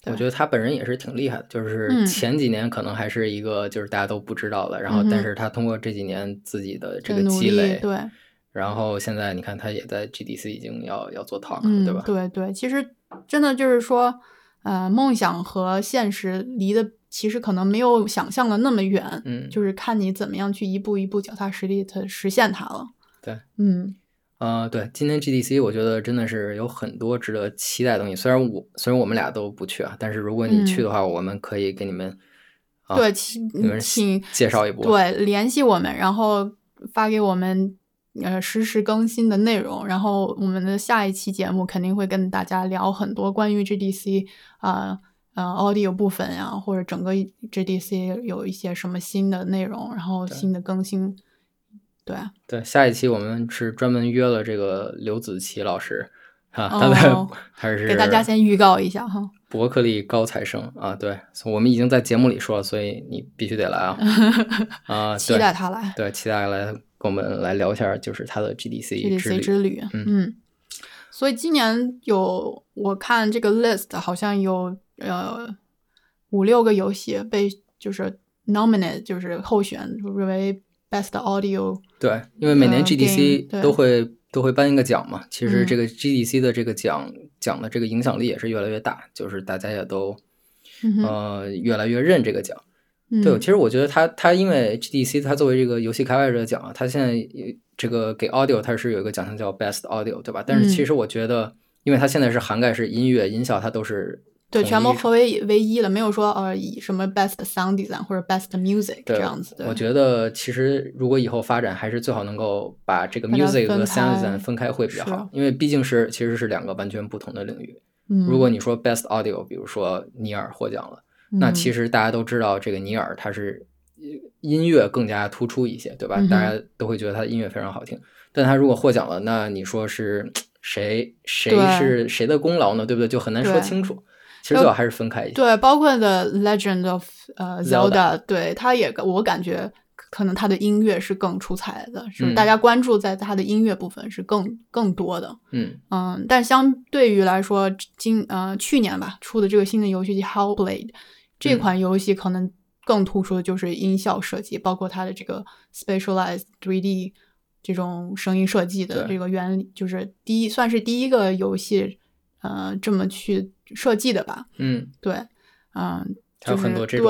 Speaker 1: 我觉得他本人也是挺厉害的，就是前几年可能还是一个就是大家都不知道的，然后但是他通过这几年自己的这个积累，
Speaker 2: 对，
Speaker 1: 然后现在你看他也在 GDC 已经要做 talk 了，对吧？
Speaker 2: 对对，其实真的就是说，梦想和现实离的其实可能没有想象的那么远，就是看你怎么样去一步一步脚踏实地的实现它了。
Speaker 1: 对，对，今年 GDC 我觉得真的是有很多值得期待的东西。虽然我们俩都不去啊，但是如果你去的话，我们可以给你们
Speaker 2: 对，
Speaker 1: 请介绍一波。
Speaker 2: 对，联系我们，然后发给我们实时更新的内容。然后我们的下一期节目肯定会跟大家聊很多关于 GDC audio 部分呀，或者整个 GDC 有一些什么新的内容，然后新的更新。
Speaker 1: 对，下一期我们是专门约了这个刘子琪老师啊，他是
Speaker 2: 给大家先预告一下哈，
Speaker 1: 伯克利高材生啊，对，我们已经在节目里说了，所以你必须得来啊
Speaker 2: 期待他来，
Speaker 1: 对，期待来跟我们来聊一下，就是他的 GDC
Speaker 2: 之旅，所以今年我看这个 list 好像有5-6个游戏被就是 nominate 就是候选为 Best Audio。
Speaker 1: 对，因为每年 GDC 都会颁一个奖嘛，其实这个 GDC 的这个奖的这个影响力也是越来越大，就是大家也都越来越认这个奖。对，其实我觉得它因为 GDC 它作为这个游戏开发者奖啊，它现在这个给 Audio 它是有一个奖项叫 Best Audio， 对吧？但是其实我觉得，因为它现在是涵盖是音乐、音效，它都是
Speaker 2: 对全部合为一了，没有说以什么 Best Sound Design 或者 Best Music 这样子。
Speaker 1: 我觉得其实如果以后发展，还是最好能够把这个 Music 和 Sound Design 分开会比较好，因为毕竟其实是2个完全不同的领域。如果你说 Best Audio， 比如说尼尔获奖了，那其实大家都知道这个尼尔他是音乐更加突出一些，对吧？大家都会觉得他的音乐非常好听，但他如果获奖了，那你说是谁是谁的功劳呢？对不对？就很难说清楚。其实最好还是分开一些。
Speaker 2: 对，包括 The Legend of Zelda， 对，他也我感觉可能他的音乐是更出彩的，就是大家关注在他的音乐部分是更多的。但相对于来说，去年吧出的这个新的游戏叫 Hellblade， 这款游戏可能更突出的就是音效设计，包括它的这个 Spatialized 3D 这种声音设计的这个原理，就是算是第一个游戏这么去设计的吧。对，
Speaker 1: 还有很多这种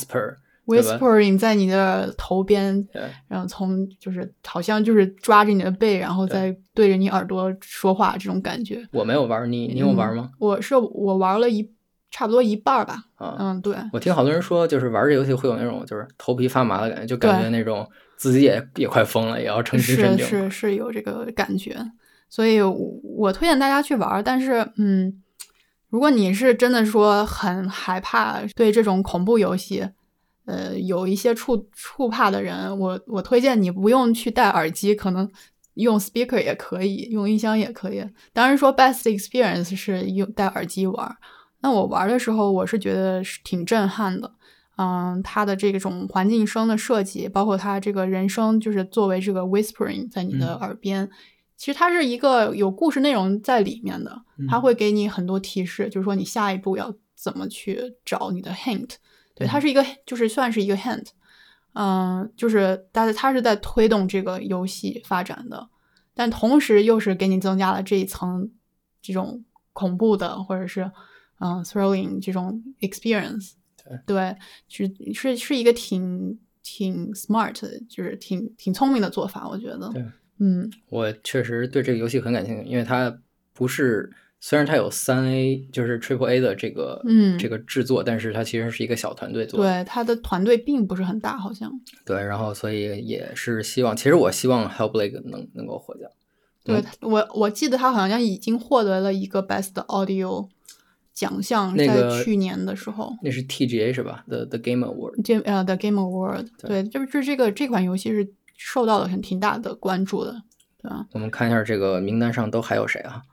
Speaker 2: whispering 在你的头边，然后就是好像就是抓着你的背，然后再对着你耳朵说话这种感觉。
Speaker 1: 我没有玩，你有玩吗？
Speaker 2: 我玩了差不多一半吧。对。
Speaker 1: 我听好多人说，就是玩这游戏会有那种就是头皮发麻的感觉，就感觉那种自己也快疯了，也要成精神病。
Speaker 2: 是有这个感觉，所以我推荐大家去玩。但是如果你是真的说很害怕对这种恐怖游戏有一些触怕的人，我推荐你不用去戴耳机，可能用 speaker 也可以，用音箱也可以。当然说 best experience 是用戴耳机玩。那我玩的时候我是觉得是挺震撼的。它的这种环境声的设计，包括它这个人声就是作为这个 whispering 在你的耳边，其实它是一个有故事内容在里面的，它会给你很多提示，就是说你下一步要怎么去找你的 hint。对，它是一个就是算是一个 hint。就是它是在推动这个游戏发展的，但同时又是给你增加了这一层这种恐怖的或者是thrilling 这种 experience。对，是一个挺 smart 的，就是挺聪明的做法，我觉得。
Speaker 1: 对，我确实对这个游戏很感兴趣，因为它不是，虽然它有3A 就是 Triple A 的这个制作，但是它其实是一个小团队做的。
Speaker 2: 对，它的团队并不是很大，好像。
Speaker 1: 对，然后所以也是其实我希望 Hellblade 能够获奖。
Speaker 2: 对，我记得他好像已经获得了一个 Best Audio 奖项，在去年的时候。
Speaker 1: 那是 TGA 是吧？ The Game Award。
Speaker 2: The Game Award。 对，就是这款游戏是受到了挺大的关注的。对吧？
Speaker 1: 我们看一下这个名单上都还有谁啊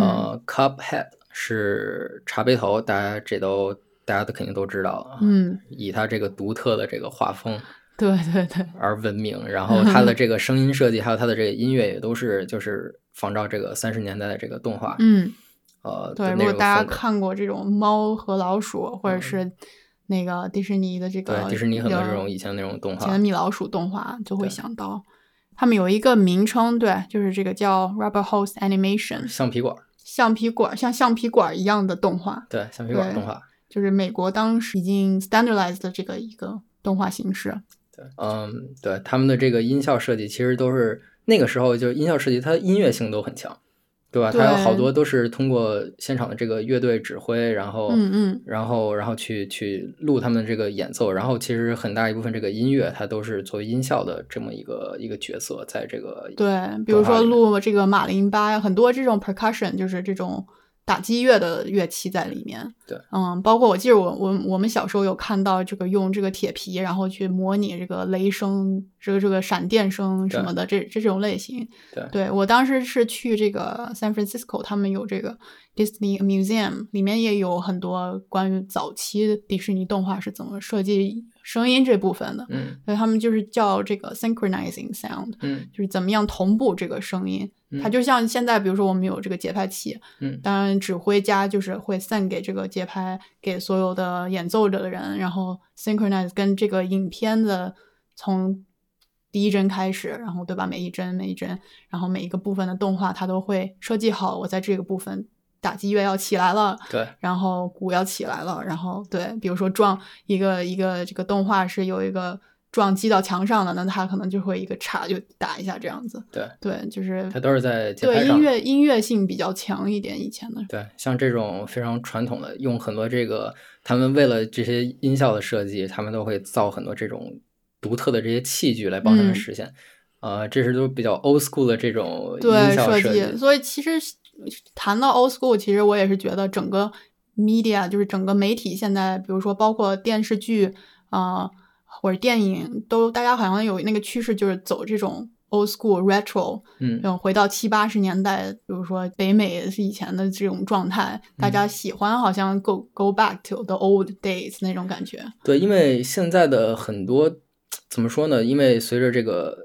Speaker 1: ？Cuphead 是茶杯头，大家都肯定都知道啊。以他这个独特的这个画风
Speaker 2: 对
Speaker 1: 而闻名，然后他的这个声音设计还有他的这个音乐也都是就是仿照这个30年代的这个动画。
Speaker 2: 对，如果大家看过这种猫和老鼠，或者是那个迪士尼的这个，
Speaker 1: 对，迪士尼很多这种以前那种动画，
Speaker 2: 以前米老鼠动画就会想到，他们有一个名称，对，就是这个叫 Rubber Hose Animation，
Speaker 1: 橡皮管，
Speaker 2: 像橡皮管一样的动画，
Speaker 1: 对，橡皮管动画，
Speaker 2: 就是美国当时已经 standardized 的这个一个动画形式。
Speaker 1: 对，对，他们的这个音效设计其实都是那个时候就音效设计，它音乐性都很强。对吧？它有好多都是通过现场的这个乐队指挥，然后去录他们这个演奏，然后其实很大一部分这个音乐它都是作为音效的这么一个角色在这个
Speaker 2: 对，比如说录这个马林巴，很多这种 percussion 就是这种打击乐的乐器在里面。
Speaker 1: 对，
Speaker 2: 包括我记得我们小时候有看到这个用这个铁皮，然后去模拟这个雷声、这个闪电声什么的，这种类型。对，我当时是去这个 San Francisco， 他们有这个 Disney Museum， 里面也有很多关于早期迪士尼动画是怎么设计声音这部分的。所以他们就是叫这个 synchronizing sound，就是怎么样同步这个声音。它就像现在比如说我们有这个节拍器，当然指挥家就是会send给这个节拍给所有的演奏者的人，然后 synchronize 跟这个影片的从第一帧开始，然后对吧，每一帧，然后每一个部分的动画它都会设计好，我在这个部分打击乐要起来了，
Speaker 1: 对，
Speaker 2: 然后鼓要起来了，然后对，比如说撞一个这个动画是有一个撞击到墙上的，那它可能就会一个叉就打一下这样子。对，就是
Speaker 1: 它都是在节拍上，
Speaker 2: 对音乐性比较强一点以前的。
Speaker 1: 对，像这种非常传统的，用很多这个他们为了这些音效的设计，他们都会造很多这种独特的这些器具来帮他们实现。这是都比较 old school 的这种音效设计。
Speaker 2: 所以其实谈到 old school， 其实我也是觉得整个 media 就是整个媒体现在，比如说包括电视剧或者电影，都大家好像有那个趋势，就是走这种 old school retro， 回到70、80年代，比如说北美是以前的这种状态，大家喜欢好像 go back to the old days 那种感觉。
Speaker 1: 对，因为现在的很多怎么说呢？因为随着这个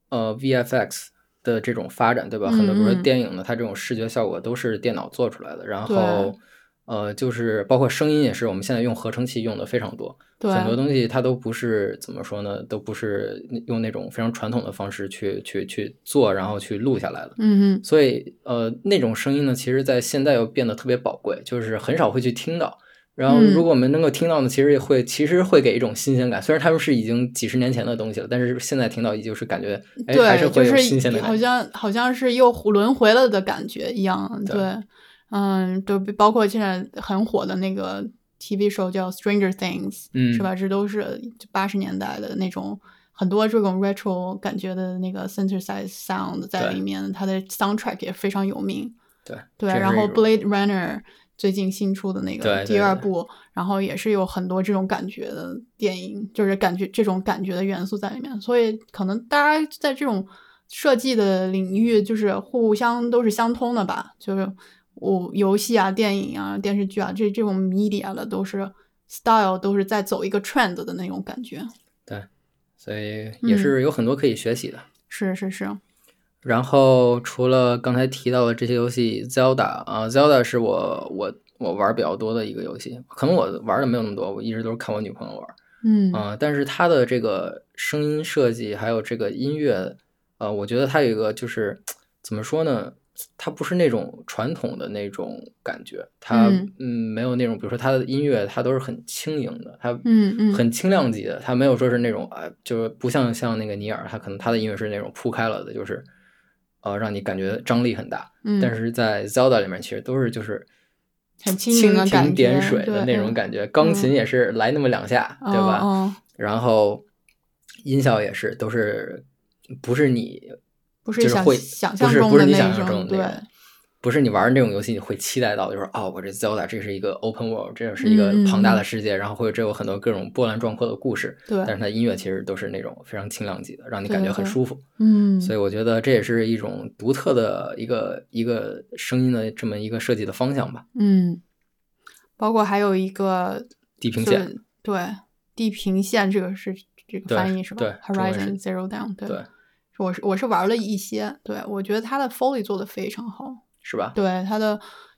Speaker 1: VFX 的这种发展，对吧？很多比如说电影呢，它这种视觉效果都是电脑做出来的，然后就是包括声音也是，我们现在用合成器用的非常多，很多东西它都不是怎么说呢，都不是用那种非常传统的方式去做，然后去录下来的。所以那种声音呢，其实在现在又变得特别宝贵，就是很少会去听到。然后如果我们能够听到呢，其实会给一种新鲜感。虽然他们是已经几十年前的东西了，但是现在听到就是感觉还是会有新鲜的感觉，
Speaker 2: 好像是又轮回了的感觉一样。对。就包括现在很火的那个 TV show 叫 Stranger Things， 是吧？这都是80年代的那种很多这种 retro 感觉的那个 synthesized sound 在里面，它的 soundtrack 也非常有名。对，然后 Blade Runner 最近新出的那个第2部，然后也是有很多这种感觉的电影，就是这种感觉的元素在里面，所以可能大家在这种设计的领域就是互相都是相通的吧，就是游戏啊、电影啊、电视剧啊，这种 media 的都是 style 都是在走一个 trend 的那种感觉。
Speaker 1: 对，所以也是有很多可以学习的。
Speaker 2: 是。
Speaker 1: 然后除了刚才提到的这些游戏 Zelda 是我玩比较多的一个游戏，可能我玩的没有那么多，我一直都是看我女朋友玩。但是它的这个声音设计还有这个音乐，我觉得它有一个就是怎么说呢，它不是那种传统的那种感觉，它没有那种，比如说它的音乐它都是很轻盈的，它很轻量级的，它没有说是那种就是不像那个尼尔，它可能它的音乐是那种铺开了的，就是让你感觉张力很大。但是在 Zelda 里面其实都是就是
Speaker 2: 很
Speaker 1: 蜻
Speaker 2: 蜓
Speaker 1: 点水的那种感觉，钢琴也是来那么2下，对吧？然后音效也是都是不是你就是会
Speaker 2: 想象中的那种，对，
Speaker 1: 不是你玩这种游戏你会期待到，就是我这 Zelda 这是一个 open world， 这是一个庞大的世界，然后这有很多各种波澜壮阔的故事，
Speaker 2: 对，
Speaker 1: 但是它音乐其实都是那种非常轻量级的，让你感觉很舒服。所以我觉得这也是一种独特的一个声音的这么一个设计的方向吧。
Speaker 2: 包括还有一个
Speaker 1: 地平线，
Speaker 2: 对，地平线这个是这个翻译是吧？
Speaker 1: 对
Speaker 2: ，Horizon Zero Dawn， 对。我是玩了一些，对，我觉得它的 Foley 做的非常好，
Speaker 1: 是吧？
Speaker 2: 对，它的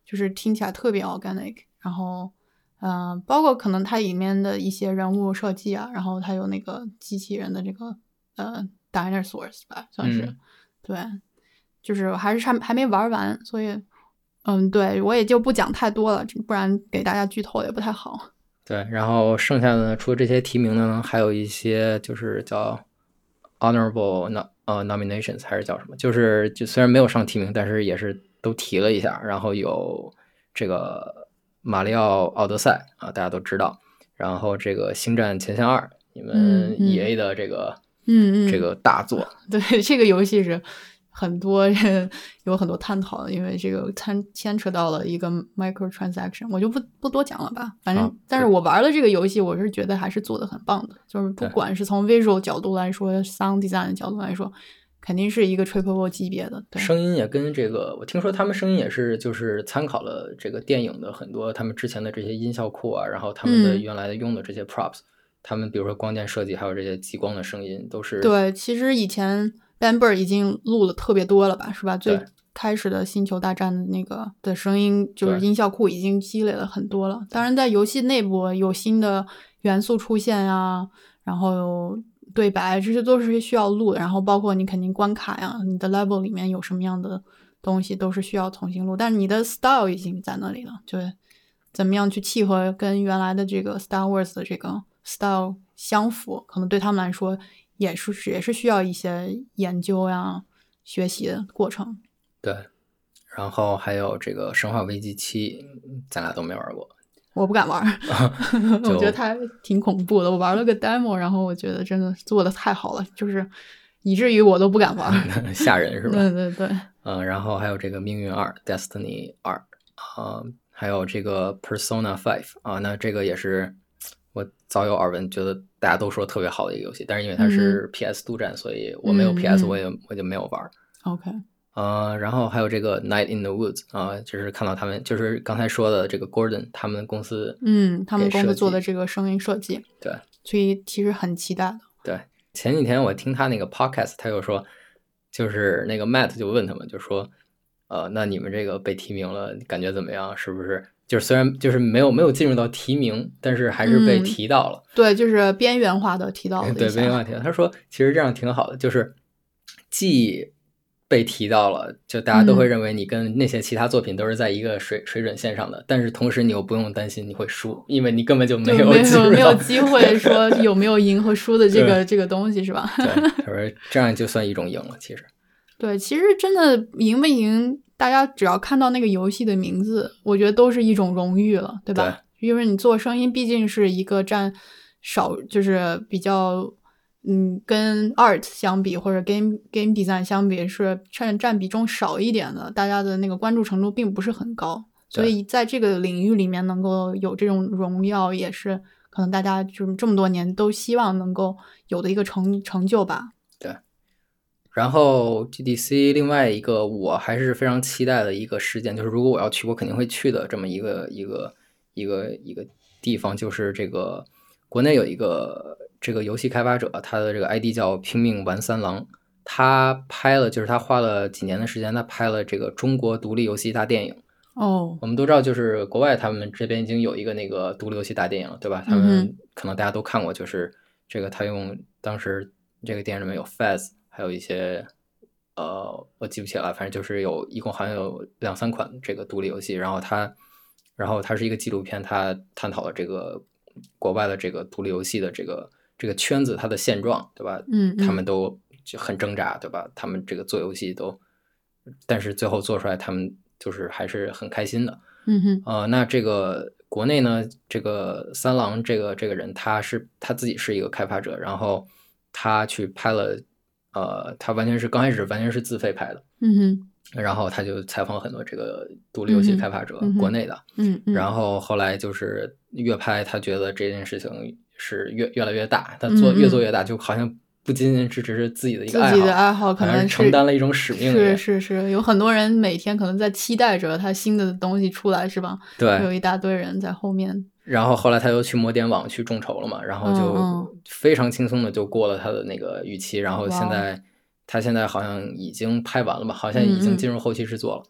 Speaker 2: 就是听起来特别 organic， 然后包括可能它里面的一些人物设计啊，然后它有那个机器人的这个dinosaurs 吧，算是、对，就是还没玩完，所以对，我也就不讲太多了，不然给大家剧透也不太好。
Speaker 1: 对，然后剩下的呢，除了这些提名的呢，还有一些就是叫 honorable nominations 还是叫什么，就虽然没有上提名，但是也是都提了一下。然后有这个马里奥奥德赛啊，大家都知道，然后这个星战前线2，你们 EA 的这个这个大作。
Speaker 2: 对，这个游戏是很多人有很多探讨的，因为这个牵扯到了一个 microtransaction， 我就不多讲了吧。反正，但是我玩了这个游戏，我是觉得还是做的很棒的，就是不管是从 visual 角度来说 ，sound design 的角度来说，肯定是一个 AAA 级别的。对，
Speaker 1: 声音也跟这个，我听说他们声音也是就是参考了这个电影的很多他们之前的这些音效库啊，然后他们的原来的用的这些 props，他们比如说光电设计，还有这些激光的声音都是。
Speaker 2: 对，其实以前 Ben Burtt 已经录了特别多了吧，是吧？最开始的星球大战的那个的声音，就是音效库已经积累了很多了。当然，在游戏内部有新的元素出现啊，然后对白，这些都是需要录的。然后包括你肯定关卡呀，你的 level 里面有什么样的东西都是需要重新录。但是你的 style 已经在那里了，就怎么样去契合跟原来的这个 Star Wars 的这个 style 相符，可能对他们来说也是需要一些研究呀、学习的过程。
Speaker 1: 对，然后还有这个《生化危机7》，咱俩都没玩过。
Speaker 2: 我不敢玩我觉得它挺恐怖的。我玩了个 demo， 然后我觉得真的做的太好了，就是以至于我都不敢玩
Speaker 1: 吓人是吧？
Speaker 2: 对对对。
Speaker 1: 然后还有这个《命运2》Destiny 2，还有这个 Persona 5啊，那这个也是我早有耳闻，觉得大家都说特别好的一个游戏，但是因为它是 PS 独占，所以我没有 PS，我就没有玩。
Speaker 2: OK。
Speaker 1: 然后还有这个 Night in the Woods 啊，就是看到他们就是刚才说的这个 Gordon 他们公司，
Speaker 2: 他们公司做的这个声音设计，
Speaker 1: 对，
Speaker 2: 所以其实很期待的。
Speaker 1: 对，前几天我听他那个 podcast， 他又说，就是那个 Matt 就问他们，就说，那你们这个被提名了，感觉怎么样？是不是？就是虽然就是没有进入到提名，但是还是被提到了。
Speaker 2: 对，就是边缘化的提到了。
Speaker 1: 对，边缘化提到。他说，其实这样挺好的，就是既被提到了，就大家都会认为你跟那些其他作品都是在一个水准线上的，但是同时你又不用担心你会输，因为你根本就没有
Speaker 2: 机会说有没有赢和输的这个东西是吧？
Speaker 1: 对，他说这样就算一种赢了，其实。
Speaker 2: 对，其实真的赢不赢，大家只要看到那个游戏的名字，我觉得都是一种荣誉了，对吧？
Speaker 1: 对，
Speaker 2: 因为你做声音毕竟是一个占少，就是比较。跟 art 相比或者 game design 相比是占比重少一点的，大家的那个关注程度并不是很高，所以在这个领域里面能够有这种荣耀，也是可能大家就是这么多年都希望能够有的一个成就吧。
Speaker 1: 对。然后 GDC 另外一个我还是非常期待的一个事件，就是如果我要去，我肯定会去的这么一个地方，就是这个国内有一个这个游戏开发者，他的这个 ID 叫拼命玩三郎，他拍了，就是他花了几年的时间，他拍了这个中国独立游戏大电影。我们都知道，就是国外他们这边已经有一个那个独立游戏大电影了，对吧？他们可能大家都看过，就是这个他用当时这个电影里面有 Fez， 还有一些我记不起来了，反正就是一共好像有2-3款这个独立游戏，然后它是一个纪录片，它探讨了这个国外的这个独立游戏的这个圈子它的现状，对吧？他们都就很挣扎，对吧？他们这个做游戏但是最后做出来，他们就是还是很开心的。那这个国内呢，这个三郎这个人，他自己是一个开发者，然后他去拍了，他刚开始完全是自费拍的。然后他就采访很多这个独立游戏开发者，国内的。然后后来就是越拍，他觉得这件事情是越来越大，他越做越大，就好像不仅仅只是自己的一个
Speaker 2: 爱好，可能
Speaker 1: 是承担了一种使命。
Speaker 2: 是，有很多人每天可能在期待着他新的东西出来，是吧？
Speaker 1: 对，
Speaker 2: 有一大堆人在后面。
Speaker 1: 然后后来他又去摩点网去众筹了嘛，然后就非常轻松的就过了他的那个预期，然后他现在好像已经拍完了吧，好像已经进入后期制作了。
Speaker 2: 对，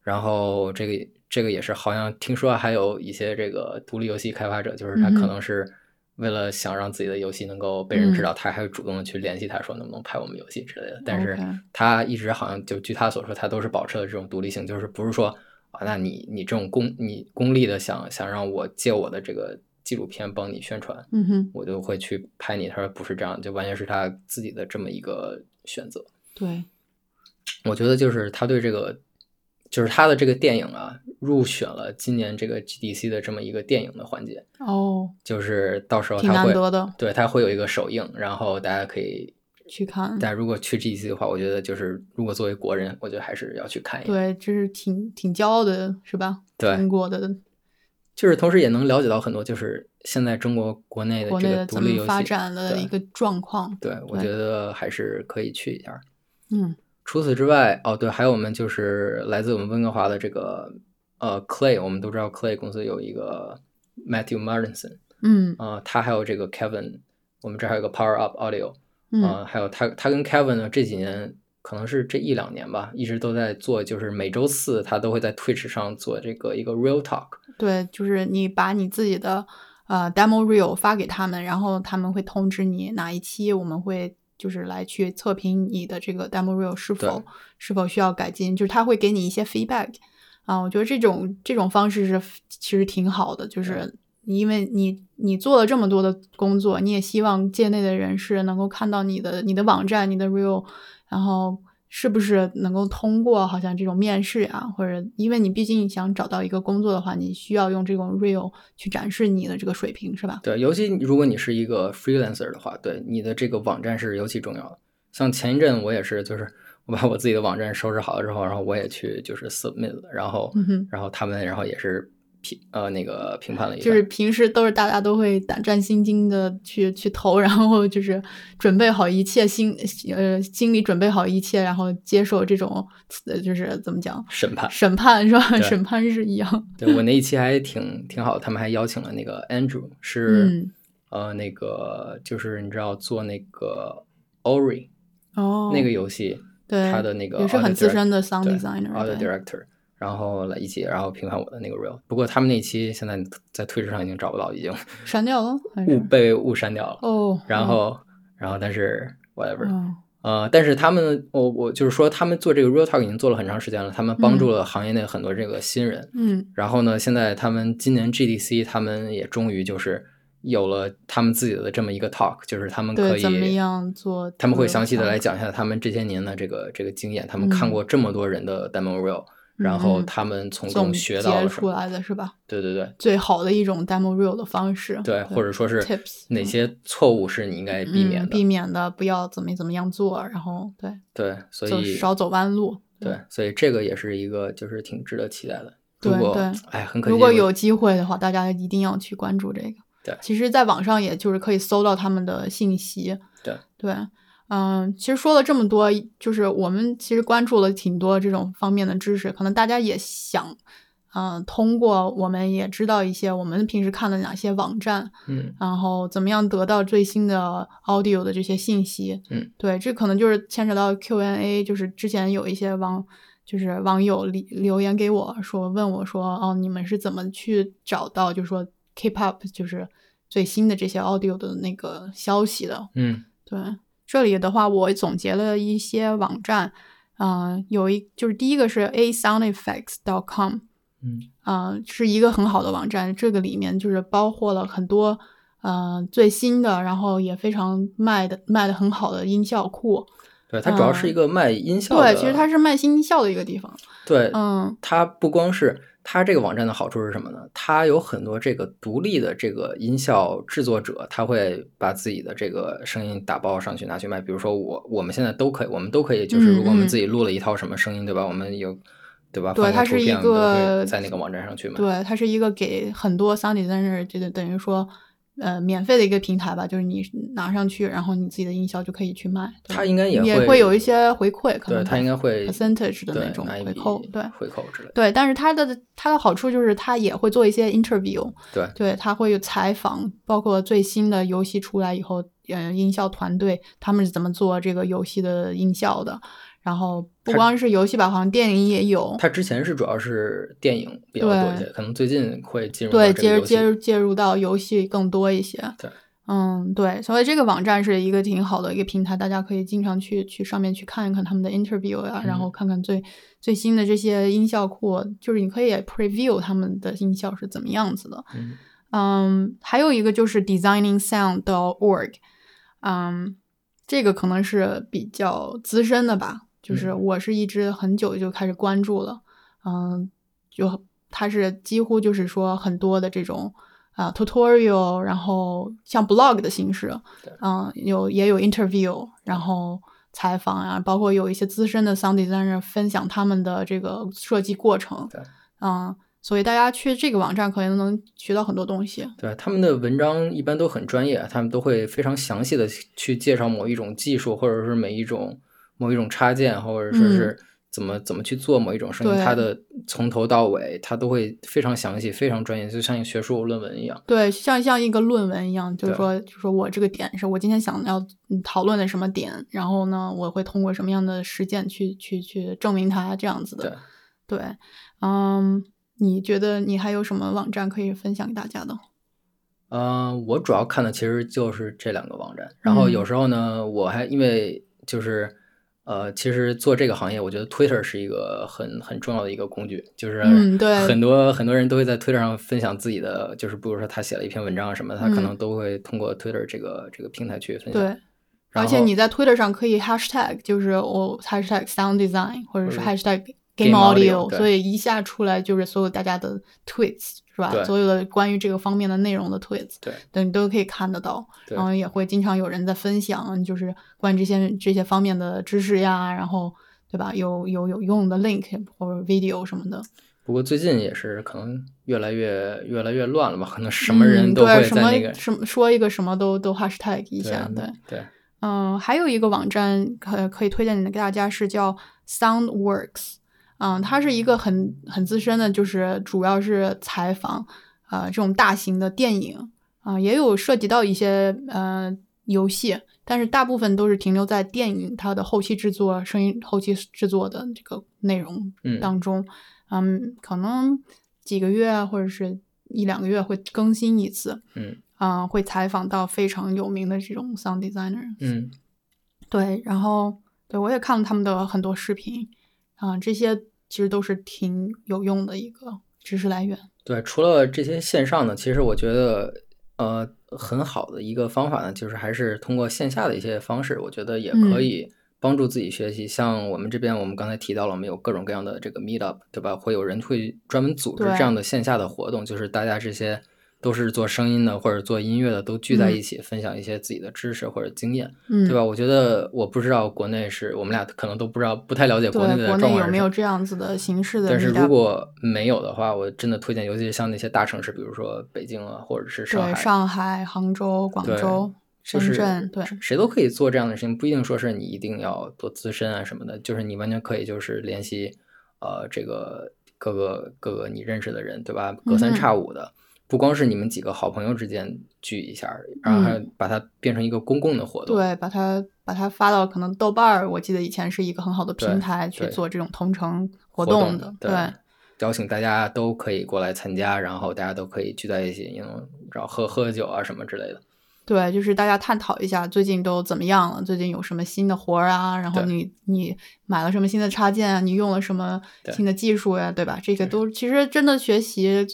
Speaker 1: 然后这个也是好像听说还有一些这个独立游戏开发者，就是他可能是为了想让自己的游戏能够被人知道，他还会主动的去联系他说能不能拍我们游戏之类的。但是他一直好像就据他所说，他都是保持了这种独立性，就是不是说啊，那你这种功利的想让我借我的这个纪录片帮你宣传，我就会去拍你。他说不是这样，就完全是他自己的这么一个选择。
Speaker 2: 对，
Speaker 1: 我觉得就是他对这个，就是他的这个电影啊，入选了今年这个 GDC 的这么一个电影的环节。就是到时候
Speaker 2: 挺难得的。
Speaker 1: 对，他会有一个首映，然后大家可以
Speaker 2: 去看。
Speaker 1: 但如果去 GDC 的话，我觉得就是如果作为国人，我觉得还是要去看一下。
Speaker 2: 对，这是挺骄傲的，是吧？
Speaker 1: 对，
Speaker 2: 中国的。
Speaker 1: 就是同时也能了解到很多，就是现在中国国内的这个独立游戏
Speaker 2: 发展的一个状况。
Speaker 1: 对，我觉得还是可以去一下。
Speaker 2: 除
Speaker 1: 此之外，对，还有我们就是来自我们温哥华的这个Clay， 我们都知道 Clay 公司有一个 Matthew Martinson， 他还有这个 Kevin， 我们这还有个 Power Up Audio， 还有他跟 Kevin 呢这几年可能是这1-2年吧，一直都在做，就是每周4他都会在 Twitch 上做这个一个 Real Talk。
Speaker 2: 对，就是你把你自己的demo reel 发给他们，然后他们会通知你哪一期我们会就是来去测评你的这个 demo reel 是否需要改进，就是他会给你一些 feedback。我觉得这种方式其实挺好的，就是因为你做了这么多的工作，你也希望界内的人士能够看到你的网站、你的 reel， 然后是不是能够通过好像这种面试啊，或者因为你毕竟想找到一个工作的话，你需要用这种 reel 去展示你的这个水平，是吧？
Speaker 1: 对，尤其如果你是一个 freelancer 的话，对，你的这个网站是尤其重要的。像前一阵我也是，就是我把我自己的网站收拾好了之后，然后我也去就是 submit 了，然后他们也是评判了一下。
Speaker 2: 就是平时都是大家都会胆战心惊的去投，然后就是准备好一切心里准备好一切，然后接受这种就是怎么讲审判是吧？审判日一样。
Speaker 1: 对，我那一期还挺好，他们还邀请了那个 Andrew， 是那个就是你知道做那个 Ori 那个游戏，
Speaker 2: 对，
Speaker 1: 他的那个
Speaker 2: 也是很资深的 sound designer，audio
Speaker 1: director， 然后来一起然后评判我的那个 reel。不过他们那期现在在推特上已经找不到，已经
Speaker 2: 删掉了，
Speaker 1: 被误删掉了。然后但是 whatever，但是他们我就是说他们做这个 real talk 已经做了很长时间了，他们帮助了行业内很多这个新人。然后呢，现在他们今年 GDC 他们也终于就是有了他们自己的这么一个 talk， 就是他们可以
Speaker 2: 怎么样做，
Speaker 1: 他们会详细的来讲一下他们这些年的这个经验，他们看过这么多人的 demo reel，然后他们从中学到了什么
Speaker 2: 出来的是吧？
Speaker 1: 对，
Speaker 2: 最好的一种 demo reel 的方式。
Speaker 1: 对，或者说是
Speaker 2: tips
Speaker 1: 哪些错误是你应该避
Speaker 2: 免的，不要怎么样做，然后
Speaker 1: 对，所以
Speaker 2: 少走弯路。
Speaker 1: 对，所以这个也是一个就是挺值得期待的。
Speaker 2: 对，
Speaker 1: 很可惜，
Speaker 2: 如果有机会的话，大家一定要去关注这个。
Speaker 1: 对，
Speaker 2: 其实在网上也就是可以搜到他们的信息。
Speaker 1: 对，
Speaker 2: 其实说了这么多，就是我们其实关注了挺多这种方面的知识，可能大家也想通过我们也知道一些我们平时看的哪些网站，然后怎么样得到最新的 audio 的这些信息。对，这可能就是牵扯到 Q&A， 就是之前有一些网友留言给我说，问我说你们是怎么去找到就是说 K-pop 就是最新的这些 audio 的那个消息的。对，这里的话我总结了一些网站，就是第一个是 asoundeffects.com， 是一个很好的网站，这个里面就是包括了很多最新的，然后也非常卖的很好的音效库。
Speaker 1: 对，它主要是一个卖音效的。
Speaker 2: 对，其实它是卖新音效的一个地方。
Speaker 1: 对，它不光是它这个网站的好处是什么呢？它有很多这个独立的这个音效制作者，他会把自己的这个声音打包上去拿去卖。比如说我们现在都可以，就是如果我们自己录了一套什么声音，对吧？我们有。对吧？
Speaker 2: 对，它是一个
Speaker 1: 在那个网站上去卖。
Speaker 2: 对，它是一个给很多 sound designer 就等于说免费的一个平台吧，就是你拿上去，然后你自己的音效就可以去卖。
Speaker 1: 它应该也
Speaker 2: 会有一些回馈，可能
Speaker 1: 对，它应该会
Speaker 2: percentage 的那种回扣，对，
Speaker 1: 回扣之类的。
Speaker 2: 对，但是它的好处就是它也会做一些 interview，
Speaker 1: 对，
Speaker 2: 它会有采访，包括最新的游戏出来以后，音效团队他们是怎么做这个游戏的音效的。 然后不光是游戏吧，好像电影也有。
Speaker 1: 它之前是主要是电影比较多一些，可能最近会进入到
Speaker 2: 对
Speaker 1: 这个游戏，
Speaker 2: 介入到游戏更多一些。
Speaker 1: 对，
Speaker 2: 对，所以这个网站是一个挺好的一个平台，大家可以经常去上面去看一看他们的 interview 呀，然后看看最新的这些音效库，就是你可以 preview 他们的音效是怎么样子的。还有一个就是 designingsound.org，这个可能是比较资深的吧，就是我是一直很久就开始关注了，就它是几乎就是说很多的这种tutorial， 然后像 blog 的形式，也有 interview， 然后采访啊，包括有一些资深的 sound designer 分享他们的这个设计过程，所以大家去这个网站可能能学到很多东西。
Speaker 1: 对，他们的文章一般都很专业，他们都会非常详细的去介绍某一种技术，或者是某一种插件，或者说是怎么去做某一种声音，它的从头到尾它都会非常详细非常专业，就像一个学术论文一样。
Speaker 2: 对，像一个论文一样，就是说我这个点是我今天想要讨论的什么点，然后呢我会通过什么样的实践去证明它，这样子的。对，你觉得你还有什么网站可以分享给大家的？
Speaker 1: 我主要看的其实就是这2个网站，然后有时候呢，我还因为就是其实做这个行业，我觉得 Twitter 是一个很重要的一个工具，就是很多人都会在 Twitter 上分享自己的，就是比如说他写了一篇文章什么，他可能都会通过 Twitter 这个平台去分享。
Speaker 2: 对，而且你在 Twitter 上可以 hashtag， 就是hashtag sound design， 或者是 hashtag game audio， 所以一下出来就是所有大家的 tweets， 是吧？所有的关于这个方面的内容的 tweets， 对，你都可以看得到。然后也会经常有人在分享，就是关于这些方面的知识呀，然后对吧？有用的 link 或者 video 什么的。
Speaker 1: 不过最近也是可能越来越乱了吧？可能什么人都会在那个
Speaker 2: 说一个什么都 hashtag 一下，
Speaker 1: 对。
Speaker 2: 还有一个网站可以推荐给大家是叫 Soundworks。它是一个很资深的，就是主要是采访这种大型的电影也有涉及到一些游戏，但是大部分都是停留在电影它的后期制作、声音后期制作的这个内容当中。可能几个月或者是1-2个月会更新一次。会采访到非常有名的这种 sound designer。对，然后我也看了他们的很多视频这些其实都是挺有用的一个知识来源。
Speaker 1: 对，除了这些线上的，其实我觉得很好的一个方法呢，就是还是通过线下的一些方式，我觉得也可以帮助自己学习。像我们这边，我们刚才提到了，我们有各种各样的这个 meetup， 对吧？会有人会专门组织这样的线下的活动，就是大家这些都是做声音的或者做音乐的都聚在一起，分享一些自己的知识或者经验，对吧？我觉得我不知道国内是我们俩可能都不太了解国内的状况，
Speaker 2: 国内有没有这样子的形式的？
Speaker 1: 但是如果没有的话，我真的推荐，尤其是像那些大城市，比如说北京啊，或者是
Speaker 2: 上海、杭州、广州、深圳，对，
Speaker 1: 谁都可以做这样的事情，不一定说是你一定要多资深啊什么的，就是你完全可以就是联系这个各个你认识的人，对吧？隔三差五的。不光是你们几个好朋友之间聚一下，然后还把它变成一个公共的活动。
Speaker 2: 对，把它发到可能豆瓣，我记得以前是一个很好的平台去做这种同城活动的。对，
Speaker 1: 邀请大家都可以过来参加，然后大家都可以聚在一起，然后喝酒啊什么之类的。
Speaker 2: 对，就是大家探讨一下最近都怎么样了，最近有什么新的活啊，然后你买了什么新的插件啊，你用了什么新的技术呀，对吧？这个都其实真的学习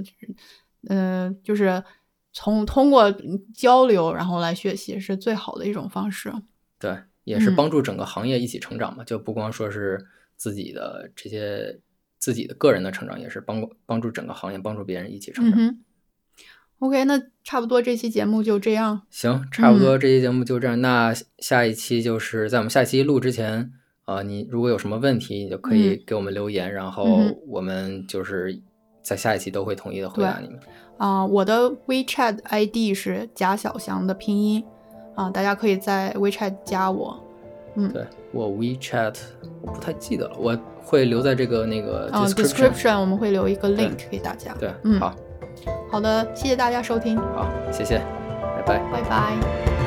Speaker 2: 就是通过交流然后来学习是最好的一种方式。
Speaker 1: 对，也是帮助整个行业一起成长嘛，就不光说是自己的个人的成长，也是帮助整个行业，帮助别人一起成长。
Speaker 2: OK， 那差不多这期节目就这样。
Speaker 1: 行，差不多这期节目就这样。那下一期就是在我们下期录之前你如果有什么问题，你就可以给我们留言，然后我们就是在下一期都会统一的回答你们。
Speaker 2: 我的 WeChat ID 是贾小翔的拼音大家可以在 WeChat 加我。
Speaker 1: 对，我 WeChat 我不太记得了，我会留在这个
Speaker 2: description 我们会留一个 link 给大家。
Speaker 1: 对，好
Speaker 2: 的，谢谢大家收听。
Speaker 1: 好，谢谢，拜拜。
Speaker 2: 拜拜。